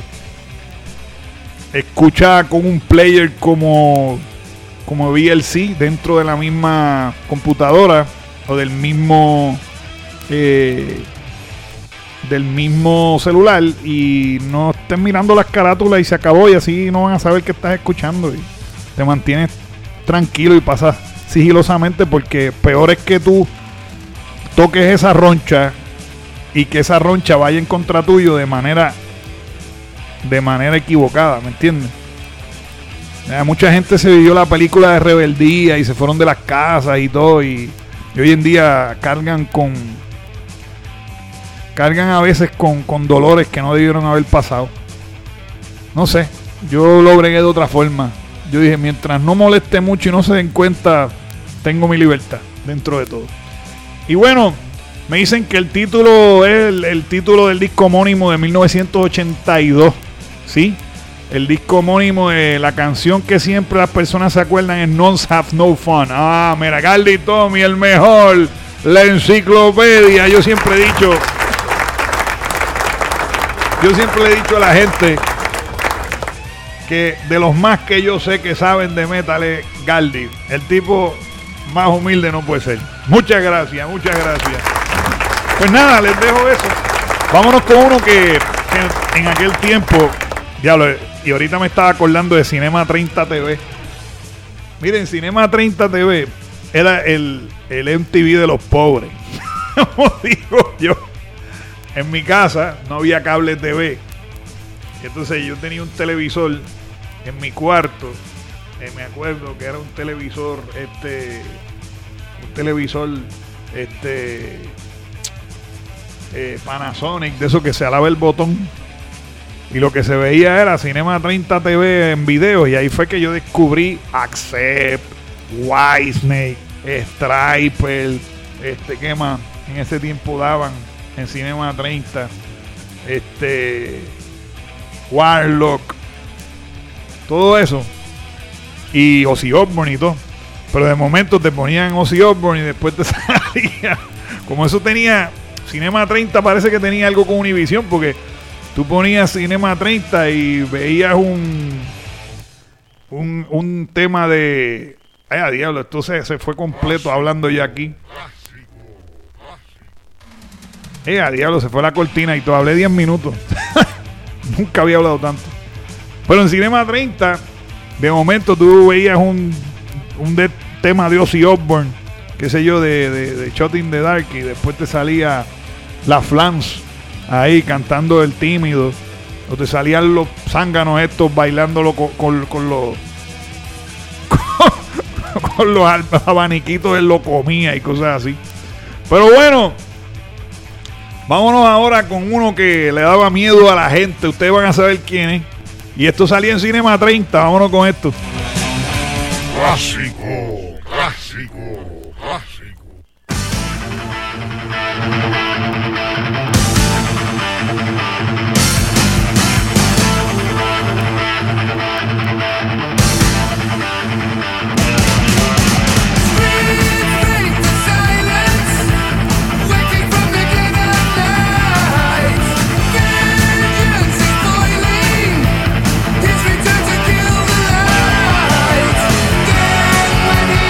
escucha con un player como como V L C dentro de la misma computadora o del mismo eh, del mismo celular, y no estés mirando las carátulas y se acabó, y así no van a saber que estás escuchando y te mantienes tranquilo y pasas sigilosamente, porque peor es que tú toques esa roncha y que esa roncha vaya en contra tuyo de manera de manera equivocada, ¿me entiendes? Eh, mucha gente se vivió la película de rebeldía y se fueron de las casas y todo, y, y hoy en día cargan con cargan a veces con, con dolores que no debieron haber pasado. No sé, yo lo bregué de otra forma. Yo dije, mientras no moleste mucho y no se den cuenta, tengo mi libertad dentro de todo. Y bueno, me dicen que el título es el, el título del disco homónimo de mil novecientos ochenta y dos, ¿sí? El disco homónimo de la canción que siempre las personas se acuerdan es Nuns Have No Fun. Ah, mira, Galdi Tommy, el mejor, la enciclopedia. Yo siempre he dicho, yo siempre le he dicho a la gente que de los más que yo sé que saben de metal es Galdi. El tipo más humilde no puede ser. Muchas gracias, muchas gracias. Pues nada, les dejo eso. Vámonos con uno que, que en aquel tiempo, diablo, y ahorita me estaba acordando de Cinema treinta T V. Miren, Cinema treinta T V era el, el M T V de los pobres. como digo yo, en mi casa no había cable T V. Entonces yo tenía un televisor en mi cuarto. Eh, me acuerdo que era un televisor, este, un televisor, este, eh, Panasonic, de eso que se alaba el botón. Y lo que se veía era Cinema treinta T V en video. Y ahí fue que yo descubrí Accept, Whitesnake, Striper, este, ¿qué más? En ese tiempo daban en Cinema treinta, este, Warlock, todo eso. Y Ozzy Osbourne y todo. Pero de momento te ponían Ozzy Osbourne y después te salía. Como eso tenía, Cinema treinta parece que tenía algo con Univision, porque tú ponías Cinema treinta y veías un un, un tema de... Ay, a diablo, esto se, se fue completo hablando ya aquí. Eh, a diablo, se fue la cortina y todo. Hablé diez minutos. Nunca había hablado tanto. Pero en Cinema treinta, de momento tú veías un, un de, tema de Ozzy Osbourne, qué sé yo, de, de, de Shot in the Dark, y después te salía la Flams ahí cantando El Tímido, o te salían los zánganos estos bailándolo con, con, con los con, con los abaniquitos en Lo Comía y cosas así. Pero bueno, vámonos ahora con uno que le daba miedo a la gente. Ustedes van a saber quién es. Y esto salía en Cinema treinta. Vámonos con esto. Clásico, clásico, clásico. When he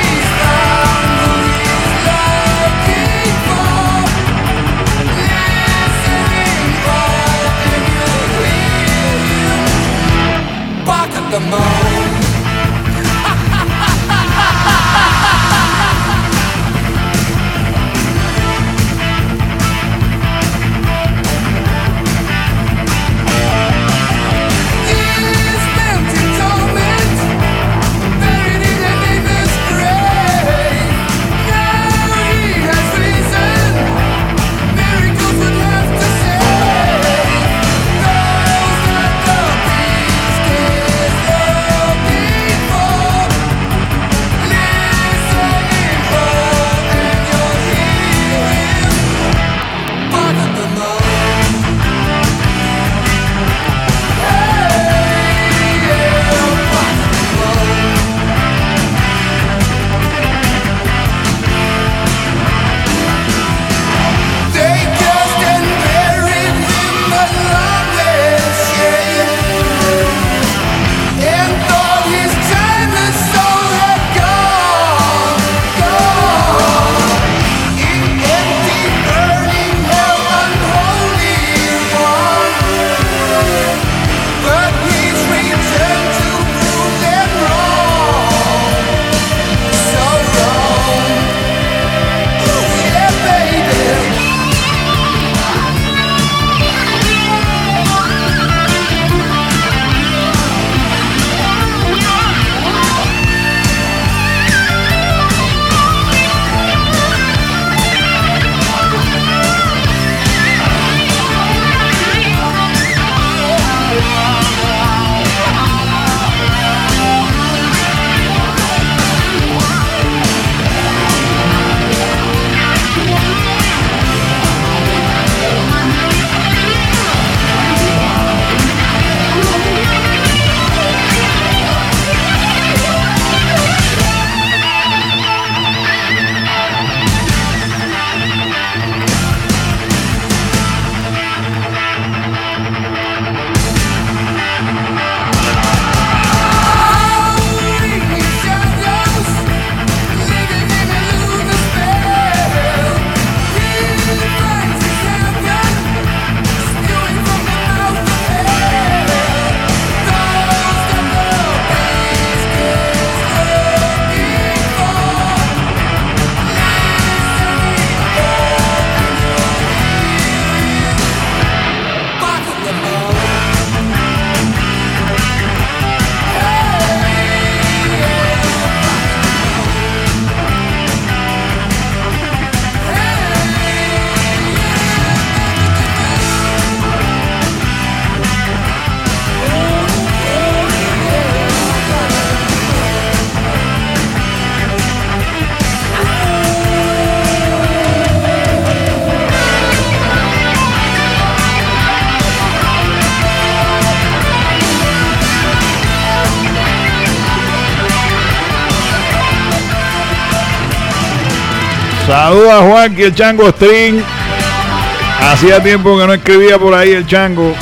Saluda a Juan, que el Chango String. Hacía tiempo que no escribía por ahí el Chango.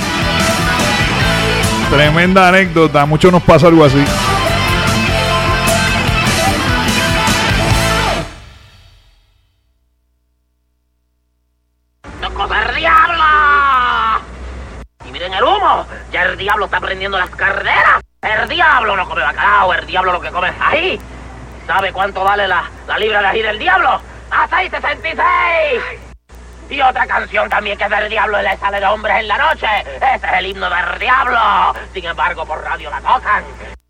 Tremenda anécdota, a muchos nos pasa algo así. ¡El diablo! Y miren el humo, ya el diablo está prendiendo las carreras. El diablo no come bacalao, el diablo lo que come es ají. ¿Sabe cuánto vale la, la libra de ají del diablo? ¡A seis sesenta y seis! Y otra canción también que es del diablo y le salen hombres en la noche. Ese es el himno del diablo. Sin embargo, por radio la tocan.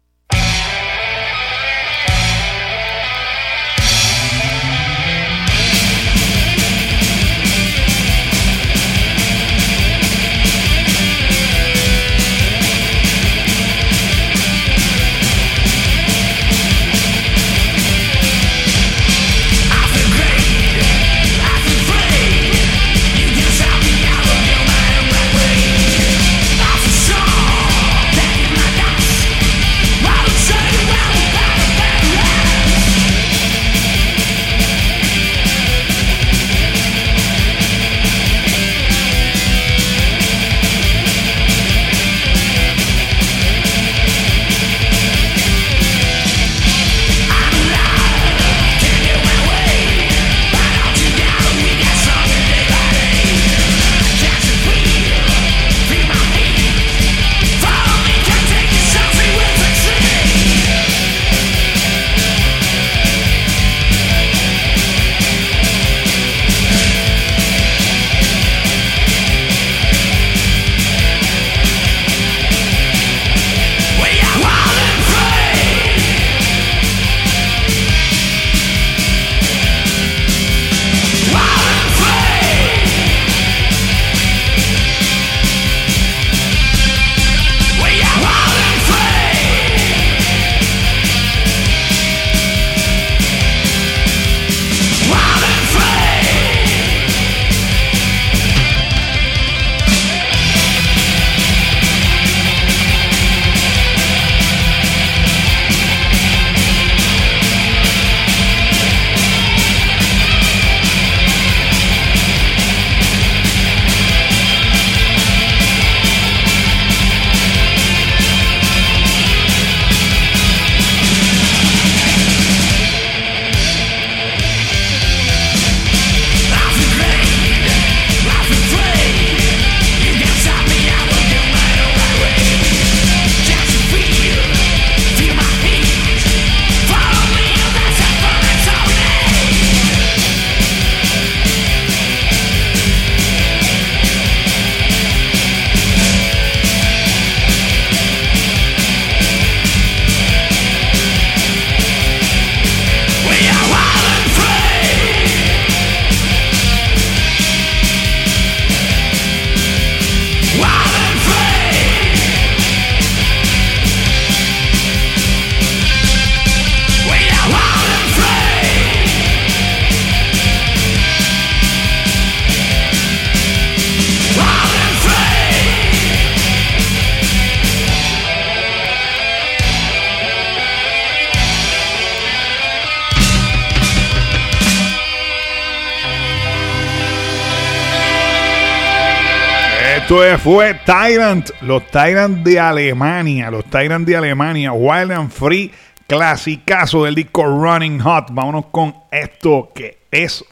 Esto fue Tyrant, los Tyrant de Alemania, los Tyrant de Alemania, Wild and Free, clasicazo del disco Running Hot. Vámonos con esto que es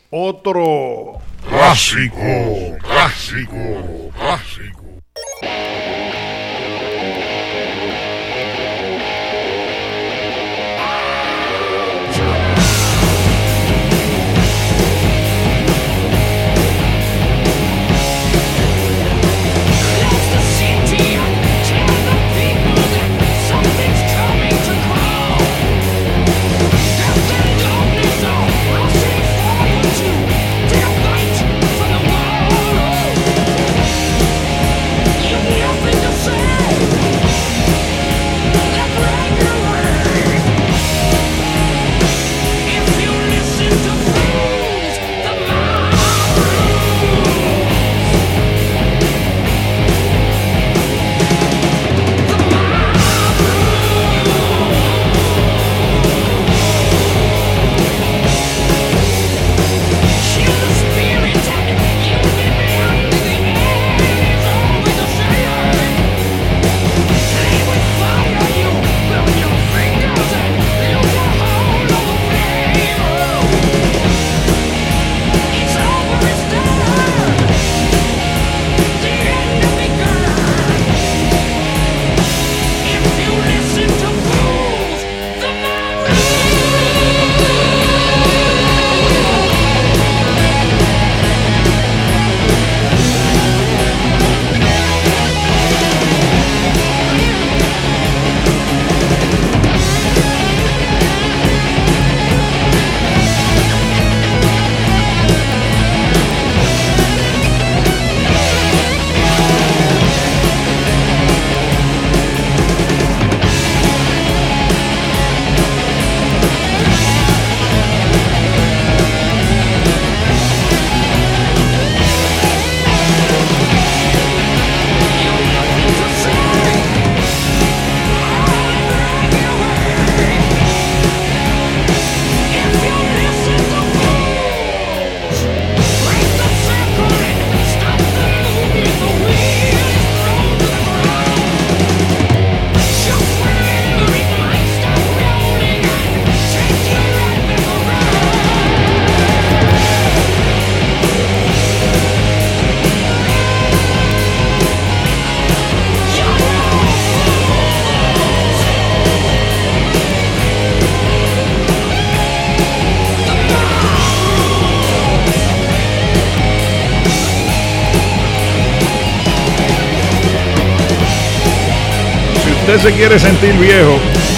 otro clásico, clásico, clásico. Death light from the wall. usted se quiere sentir viejo,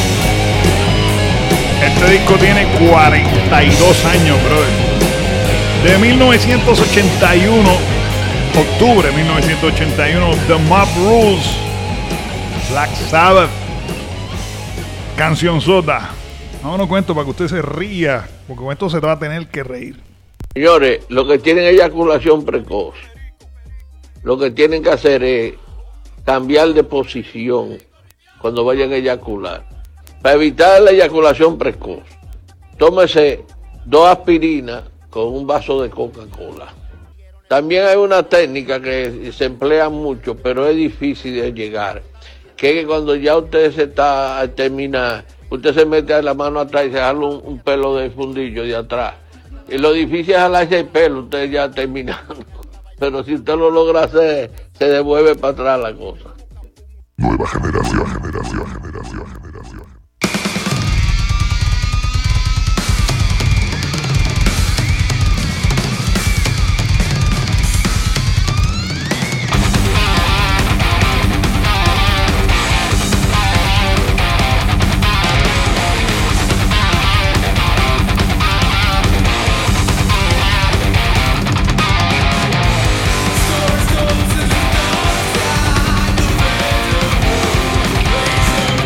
este disco tiene cuarenta y dos años, brother. De mil novecientos ochenta y uno, octubre de mil novecientos ochenta y uno, The Mob Rules, Black Sabbath, canción sota. No, no cuento para que usted se ría, porque con esto se va a tener que reír. Señores, lo que tienen eyaculación precoz, lo que tienen que hacer es cambiar de posición cuando vayan a eyacular. Para evitar la eyaculación precoz, tómese dos aspirinas con un vaso de Coca-Cola. También hay una técnica que se emplea mucho, pero es difícil de llegar, que es que cuando ya usted se está a terminar, usted se mete la mano atrás y se jala un, un pelo de fundillo de atrás. Y lo difícil es jalarse el pelo, usted ya terminando. Pero si usted lo logra hacer, se devuelve para atrás la cosa. Nueva generación, generación, generación, generación. Go to the dark side, the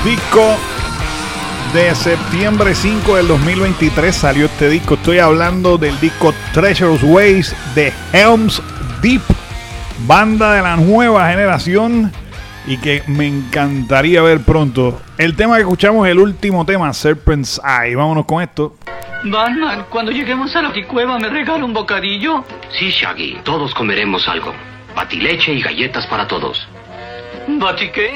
Disco de septiembre cinco del dos mil veintitrés salió este disco. Estoy hablando del disco Treacherous Ways de Helm's Deep, banda de la nueva generación y que me encantaría ver pronto. El tema que escuchamos es el último tema, Serpent's Eye. Vámonos con esto. Batman, cuando lleguemos a la cueva, ¿me regala un bocadillo? Sí, Shaggy, todos comeremos algo. Batileche y galletas para todos. ¿Bati qué?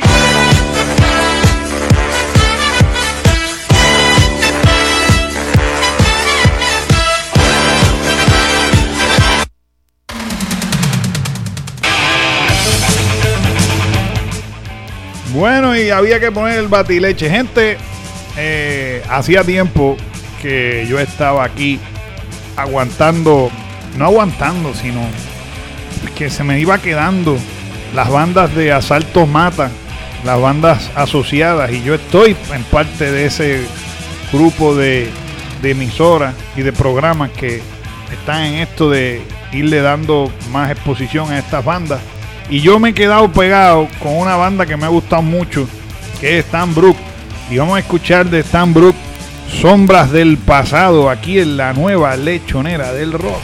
Bueno, y había que poner el batileche. Gente, eh, hacía tiempo que yo estaba aquí aguantando, no aguantando, sino que se me iba quedando las bandas de Asalto Mata, las bandas asociadas, y yo estoy en parte de ese grupo de, de emisoras y de programas que están en esto de irle dando más exposición a estas bandas. Y yo me he quedado pegado con una banda que me ha gustado mucho, que es Stan Brook. Y vamos a escuchar de Stan Brook Sombras del Pasado, aquí en la nueva lechonera del rock.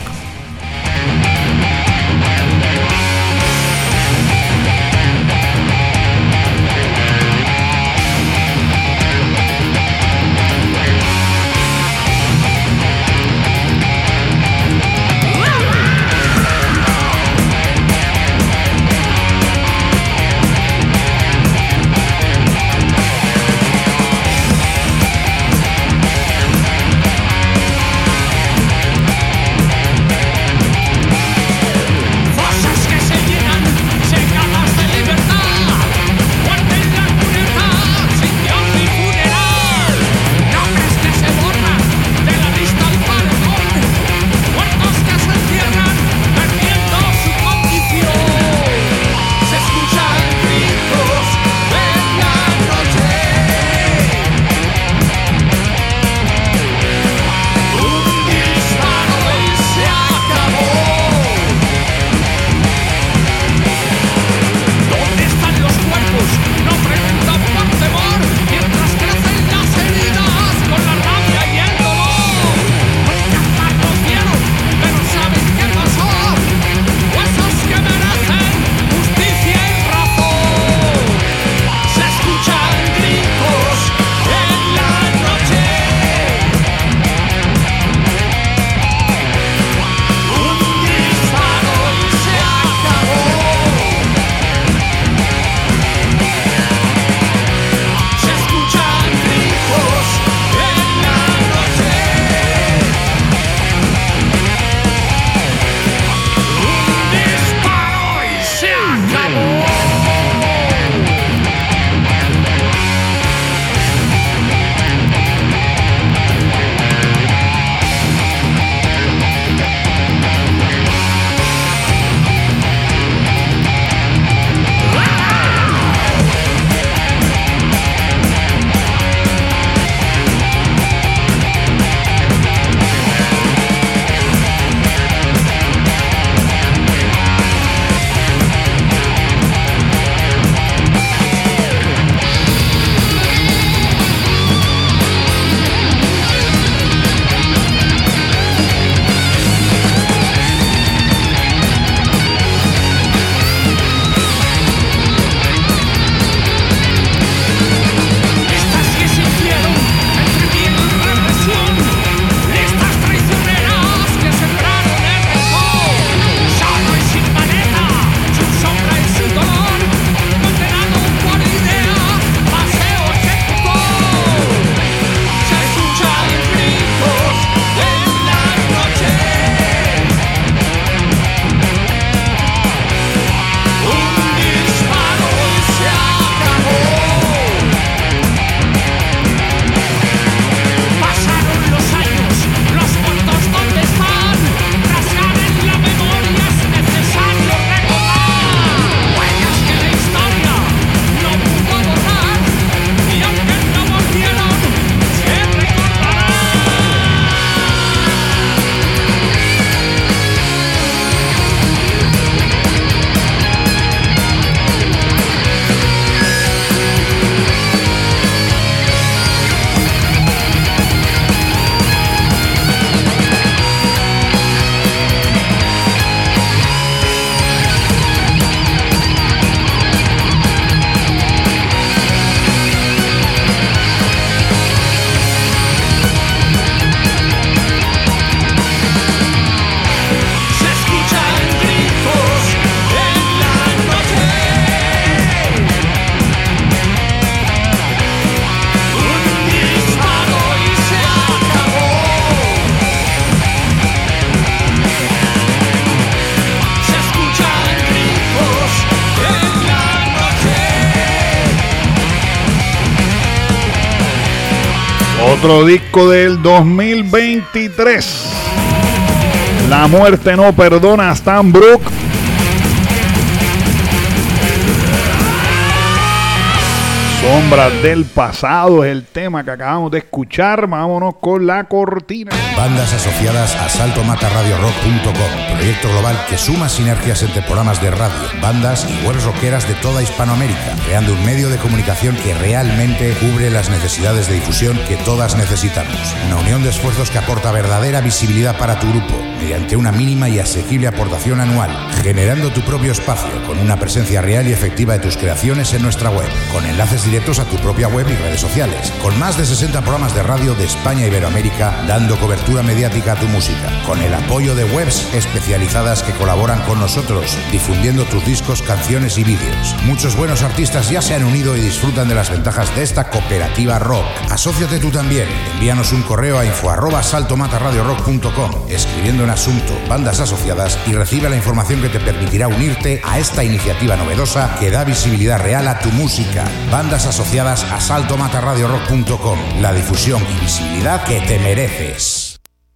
Otro disco del dos mil veintitrés. La muerte no perdona, Stan Brook. Sombras del pasado es el tema que acabamos de escuchar. Vámonos con la cortina. Bandas asociadas a salto mata radio rock punto com, proyecto global que suma sinergias entre programas de radio, bandas y webs rockeras de toda Hispanoamérica, creando un medio de comunicación que realmente cubre las necesidades de difusión que todas necesitamos. Una unión de esfuerzos que aporta verdadera visibilidad para tu grupo, mediante una mínima y asequible aportación anual, generando tu propio espacio con una presencia real y efectiva de tus creaciones en nuestra web, con enlaces directos a tu propia web y redes sociales, con más de sesenta programas de radio de España e Iberoamérica dando cobertura mediática a tu música, con el apoyo de webs especializadas que colaboran con nosotros, difundiendo tus discos, canciones y vídeos. Muchos buenos artistas ya se han unido y disfrutan de las ventajas de esta cooperativa rock. Asóciate tú también. Envíanos un correo a info arroba salto mata radio rock punto com, escribiendo en asunto bandas asociadas, y recibe la información que te permitirá unirte a esta iniciativa novedosa que da visibilidad real a tu música. Bandas asociadas a salto mata radio rock punto com, la difusión y visibilidad que te mereces.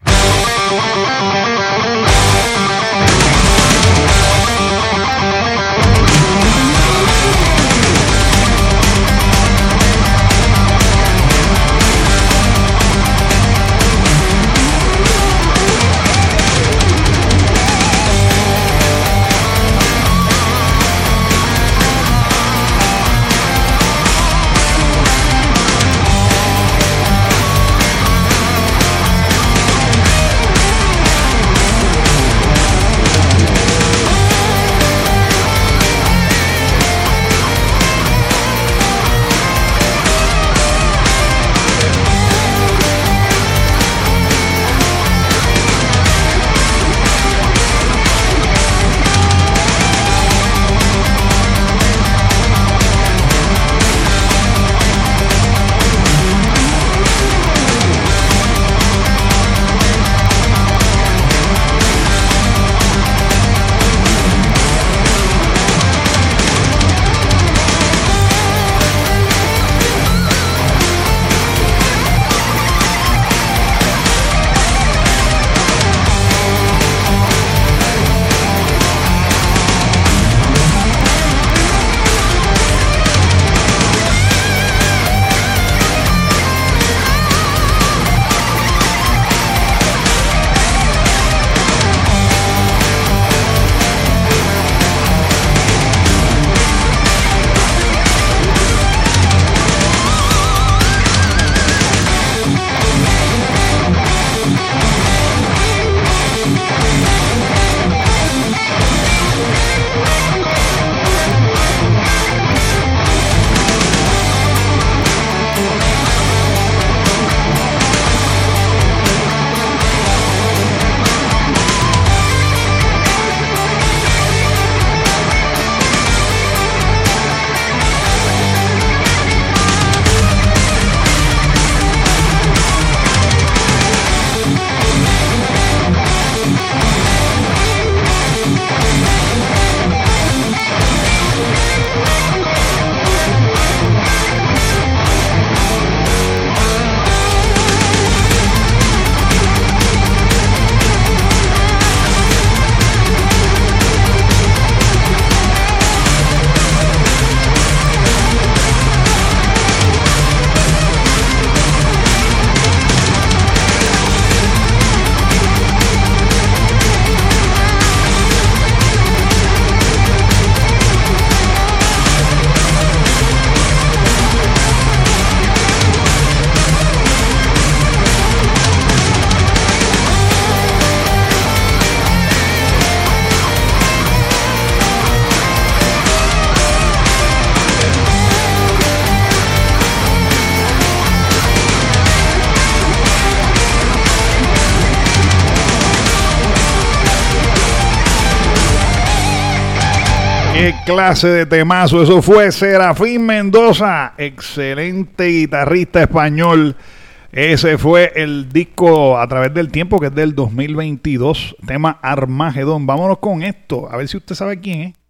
Qué clase de temazo, eso fue Serafín Mendoza, excelente guitarrista español. Ese fue el disco A Través del Tiempo, que es del dos mil veintidós, tema Armagedón. Vámonos con esto, a ver si usted sabe quién es.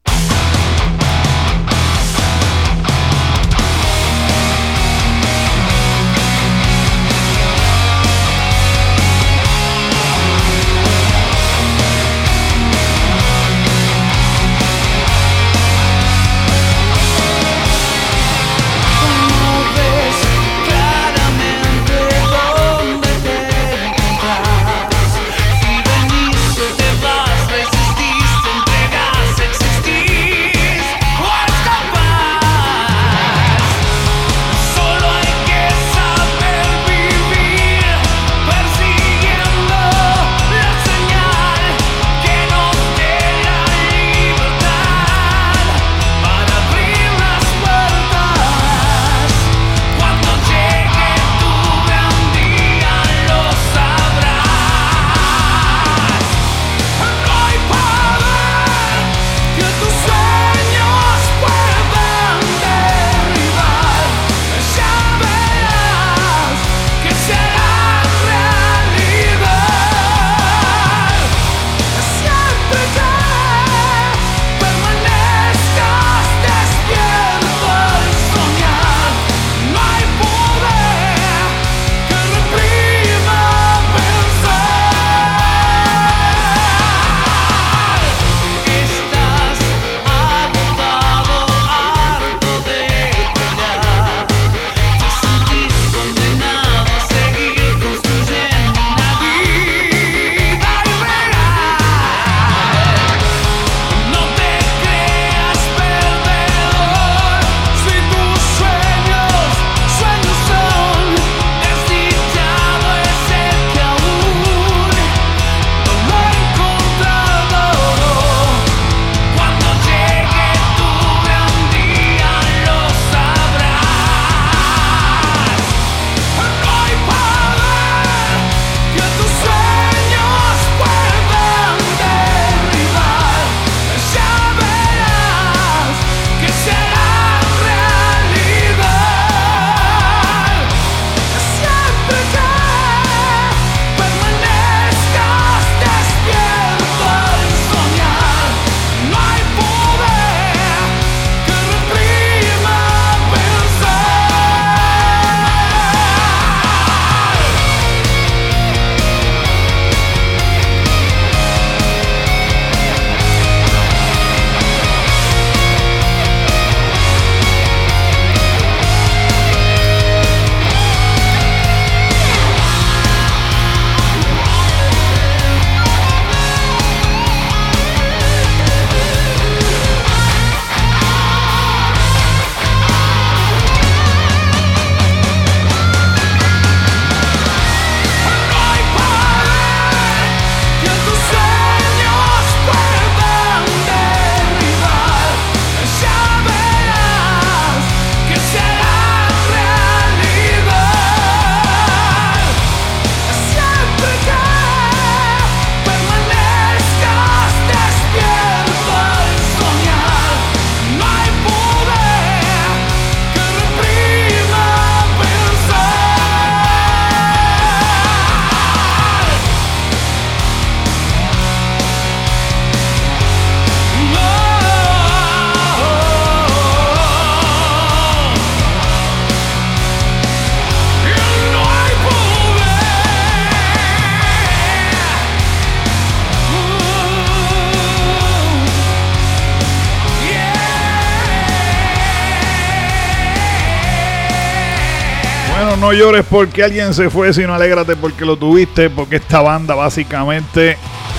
Bueno, no llores porque alguien se fue, sino alégrate porque lo tuviste, porque esta banda básicamente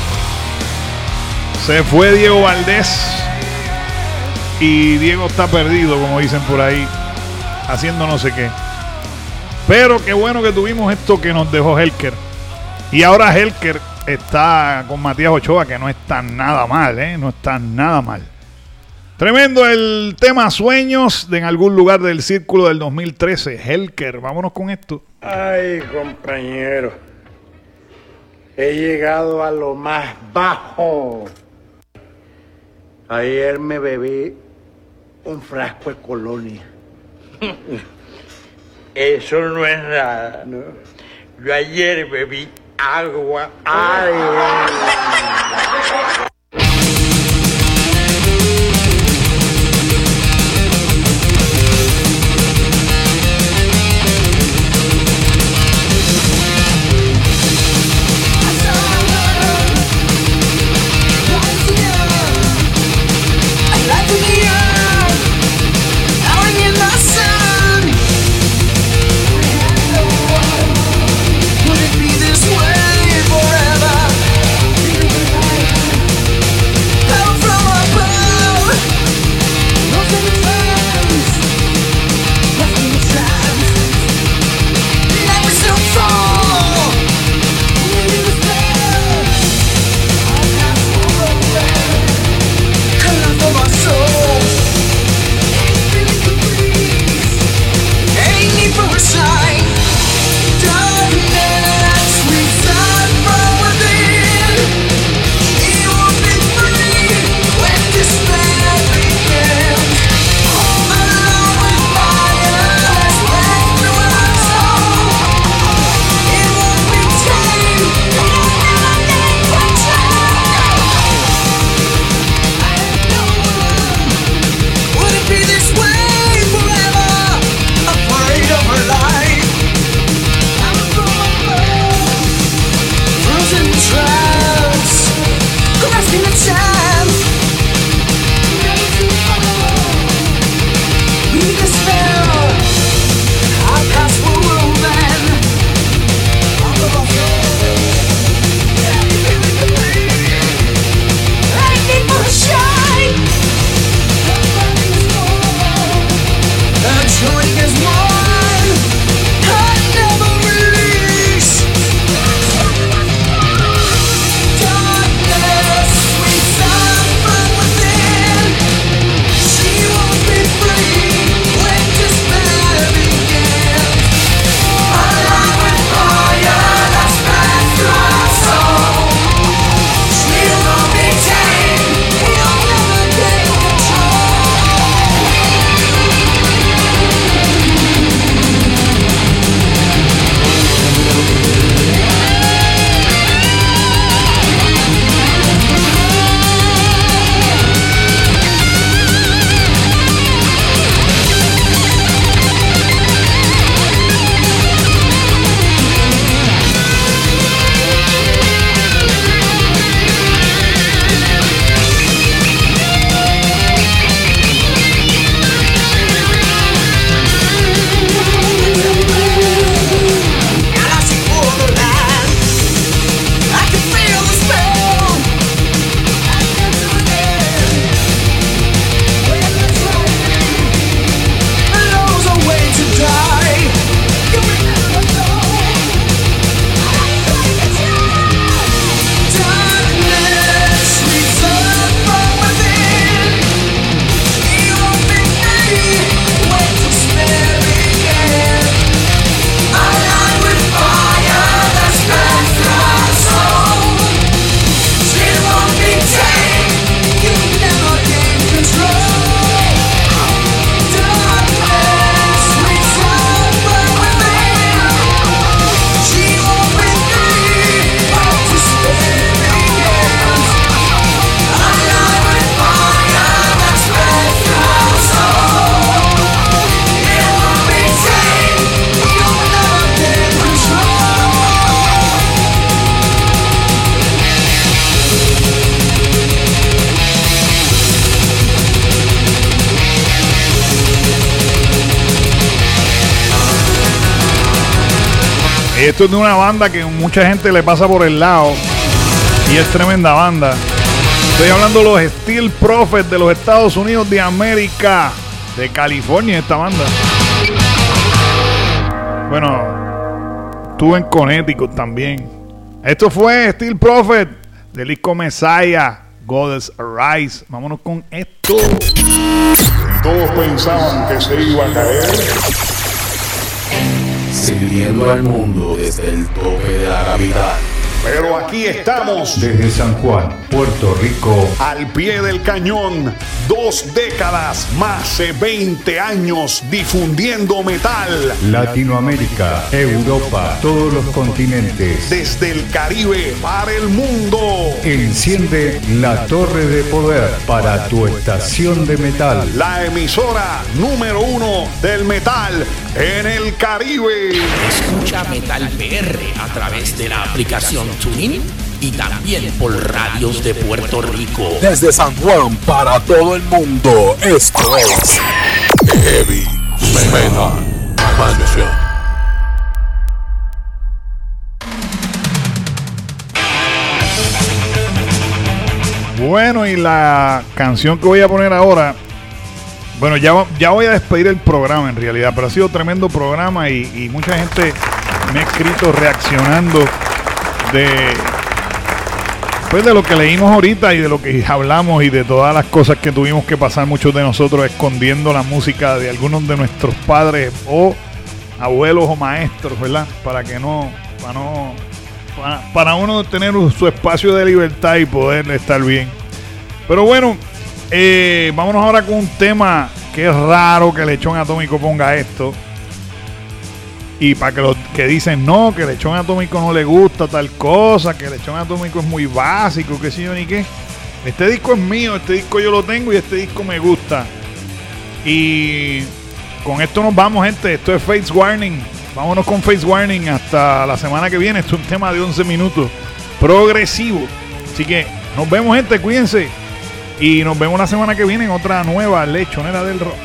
se fue Diego Valdés y Diego está perdido, como dicen por ahí, haciendo no sé qué. Pero qué bueno que tuvimos esto que nos dejó Helker. Y ahora Helker está con Matías Ochoa, que no está nada mal, ¿eh? No está nada mal. Tremendo el tema Sueños de En algún lugar del círculo del dos mil trece. Helker, vámonos con esto. Ay, compañero. He llegado a lo más bajo. Ayer me bebí un frasco de colonia. Eso no es nada, ¿no? Yo ayer bebí agua. Ay. Would it be this way forever? Esto es de una banda que mucha gente le pasa por el lado y es tremenda banda. Estoy hablando de los Steel Prophets de los Estados Unidos de América, de California, esta banda. Bueno, estuve en Connecticut también. Esto fue Steel Prophet del disco Messiah, Goddess Arise. Vámonos con esto. Todos pensaban que se iba a caer. Sirviendo al mundo desde el tope de la capital. Pero aquí estamos Desde San Juan, Puerto Rico, al pie del cañón. Dos décadas, más de veinte años difundiendo metal. Latinoamérica, Europa, todos los continentes. Desde el Caribe para el mundo. Enciende la torre de poder para tu estación de metal. La emisora número uno del metal en el Caribe. Escucha Metal P R a través de la aplicación TuneIn y también por radios de Puerto Rico. Desde San Juan para todo el mundo, esto es Heavy Metal Mansion. Bueno, y la canción que voy a poner ahora, bueno, ya, ya voy a despedir el programa en realidad, pero ha sido tremendo programa y, y mucha gente me ha escrito reaccionando de, pues de lo que leímos ahorita y de lo que hablamos y de todas las cosas que tuvimos que pasar muchos de nosotros escondiendo la música de algunos de nuestros padres o abuelos o maestros, ¿verdad? Para que no, para no, para, para uno tener su espacio de libertad y poder estar bien. Pero bueno, eh, vámonos ahora con un tema que es raro que Lechón Atómico ponga esto. Y para que los que dicen no, que Lechón Atómico no le gusta tal cosa, que Lechón Atómico es muy básico, que sé yo ni qué. Este disco es mío, este disco yo lo tengo y este disco me gusta. Y con esto nos vamos, gente. Esto es Face Warning. Vámonos con Face Warning hasta la semana que viene. Esto es un tema de once minutos progresivo. Así que nos vemos, gente, cuídense. Y nos vemos la semana que viene en otra nueva Lechonera del Rock.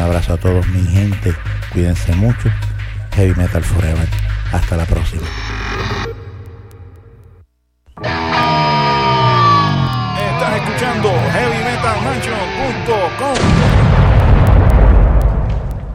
abrazo a todos mi gente. Cuídense mucho. Heavy Metal Forever. Hasta la próxima.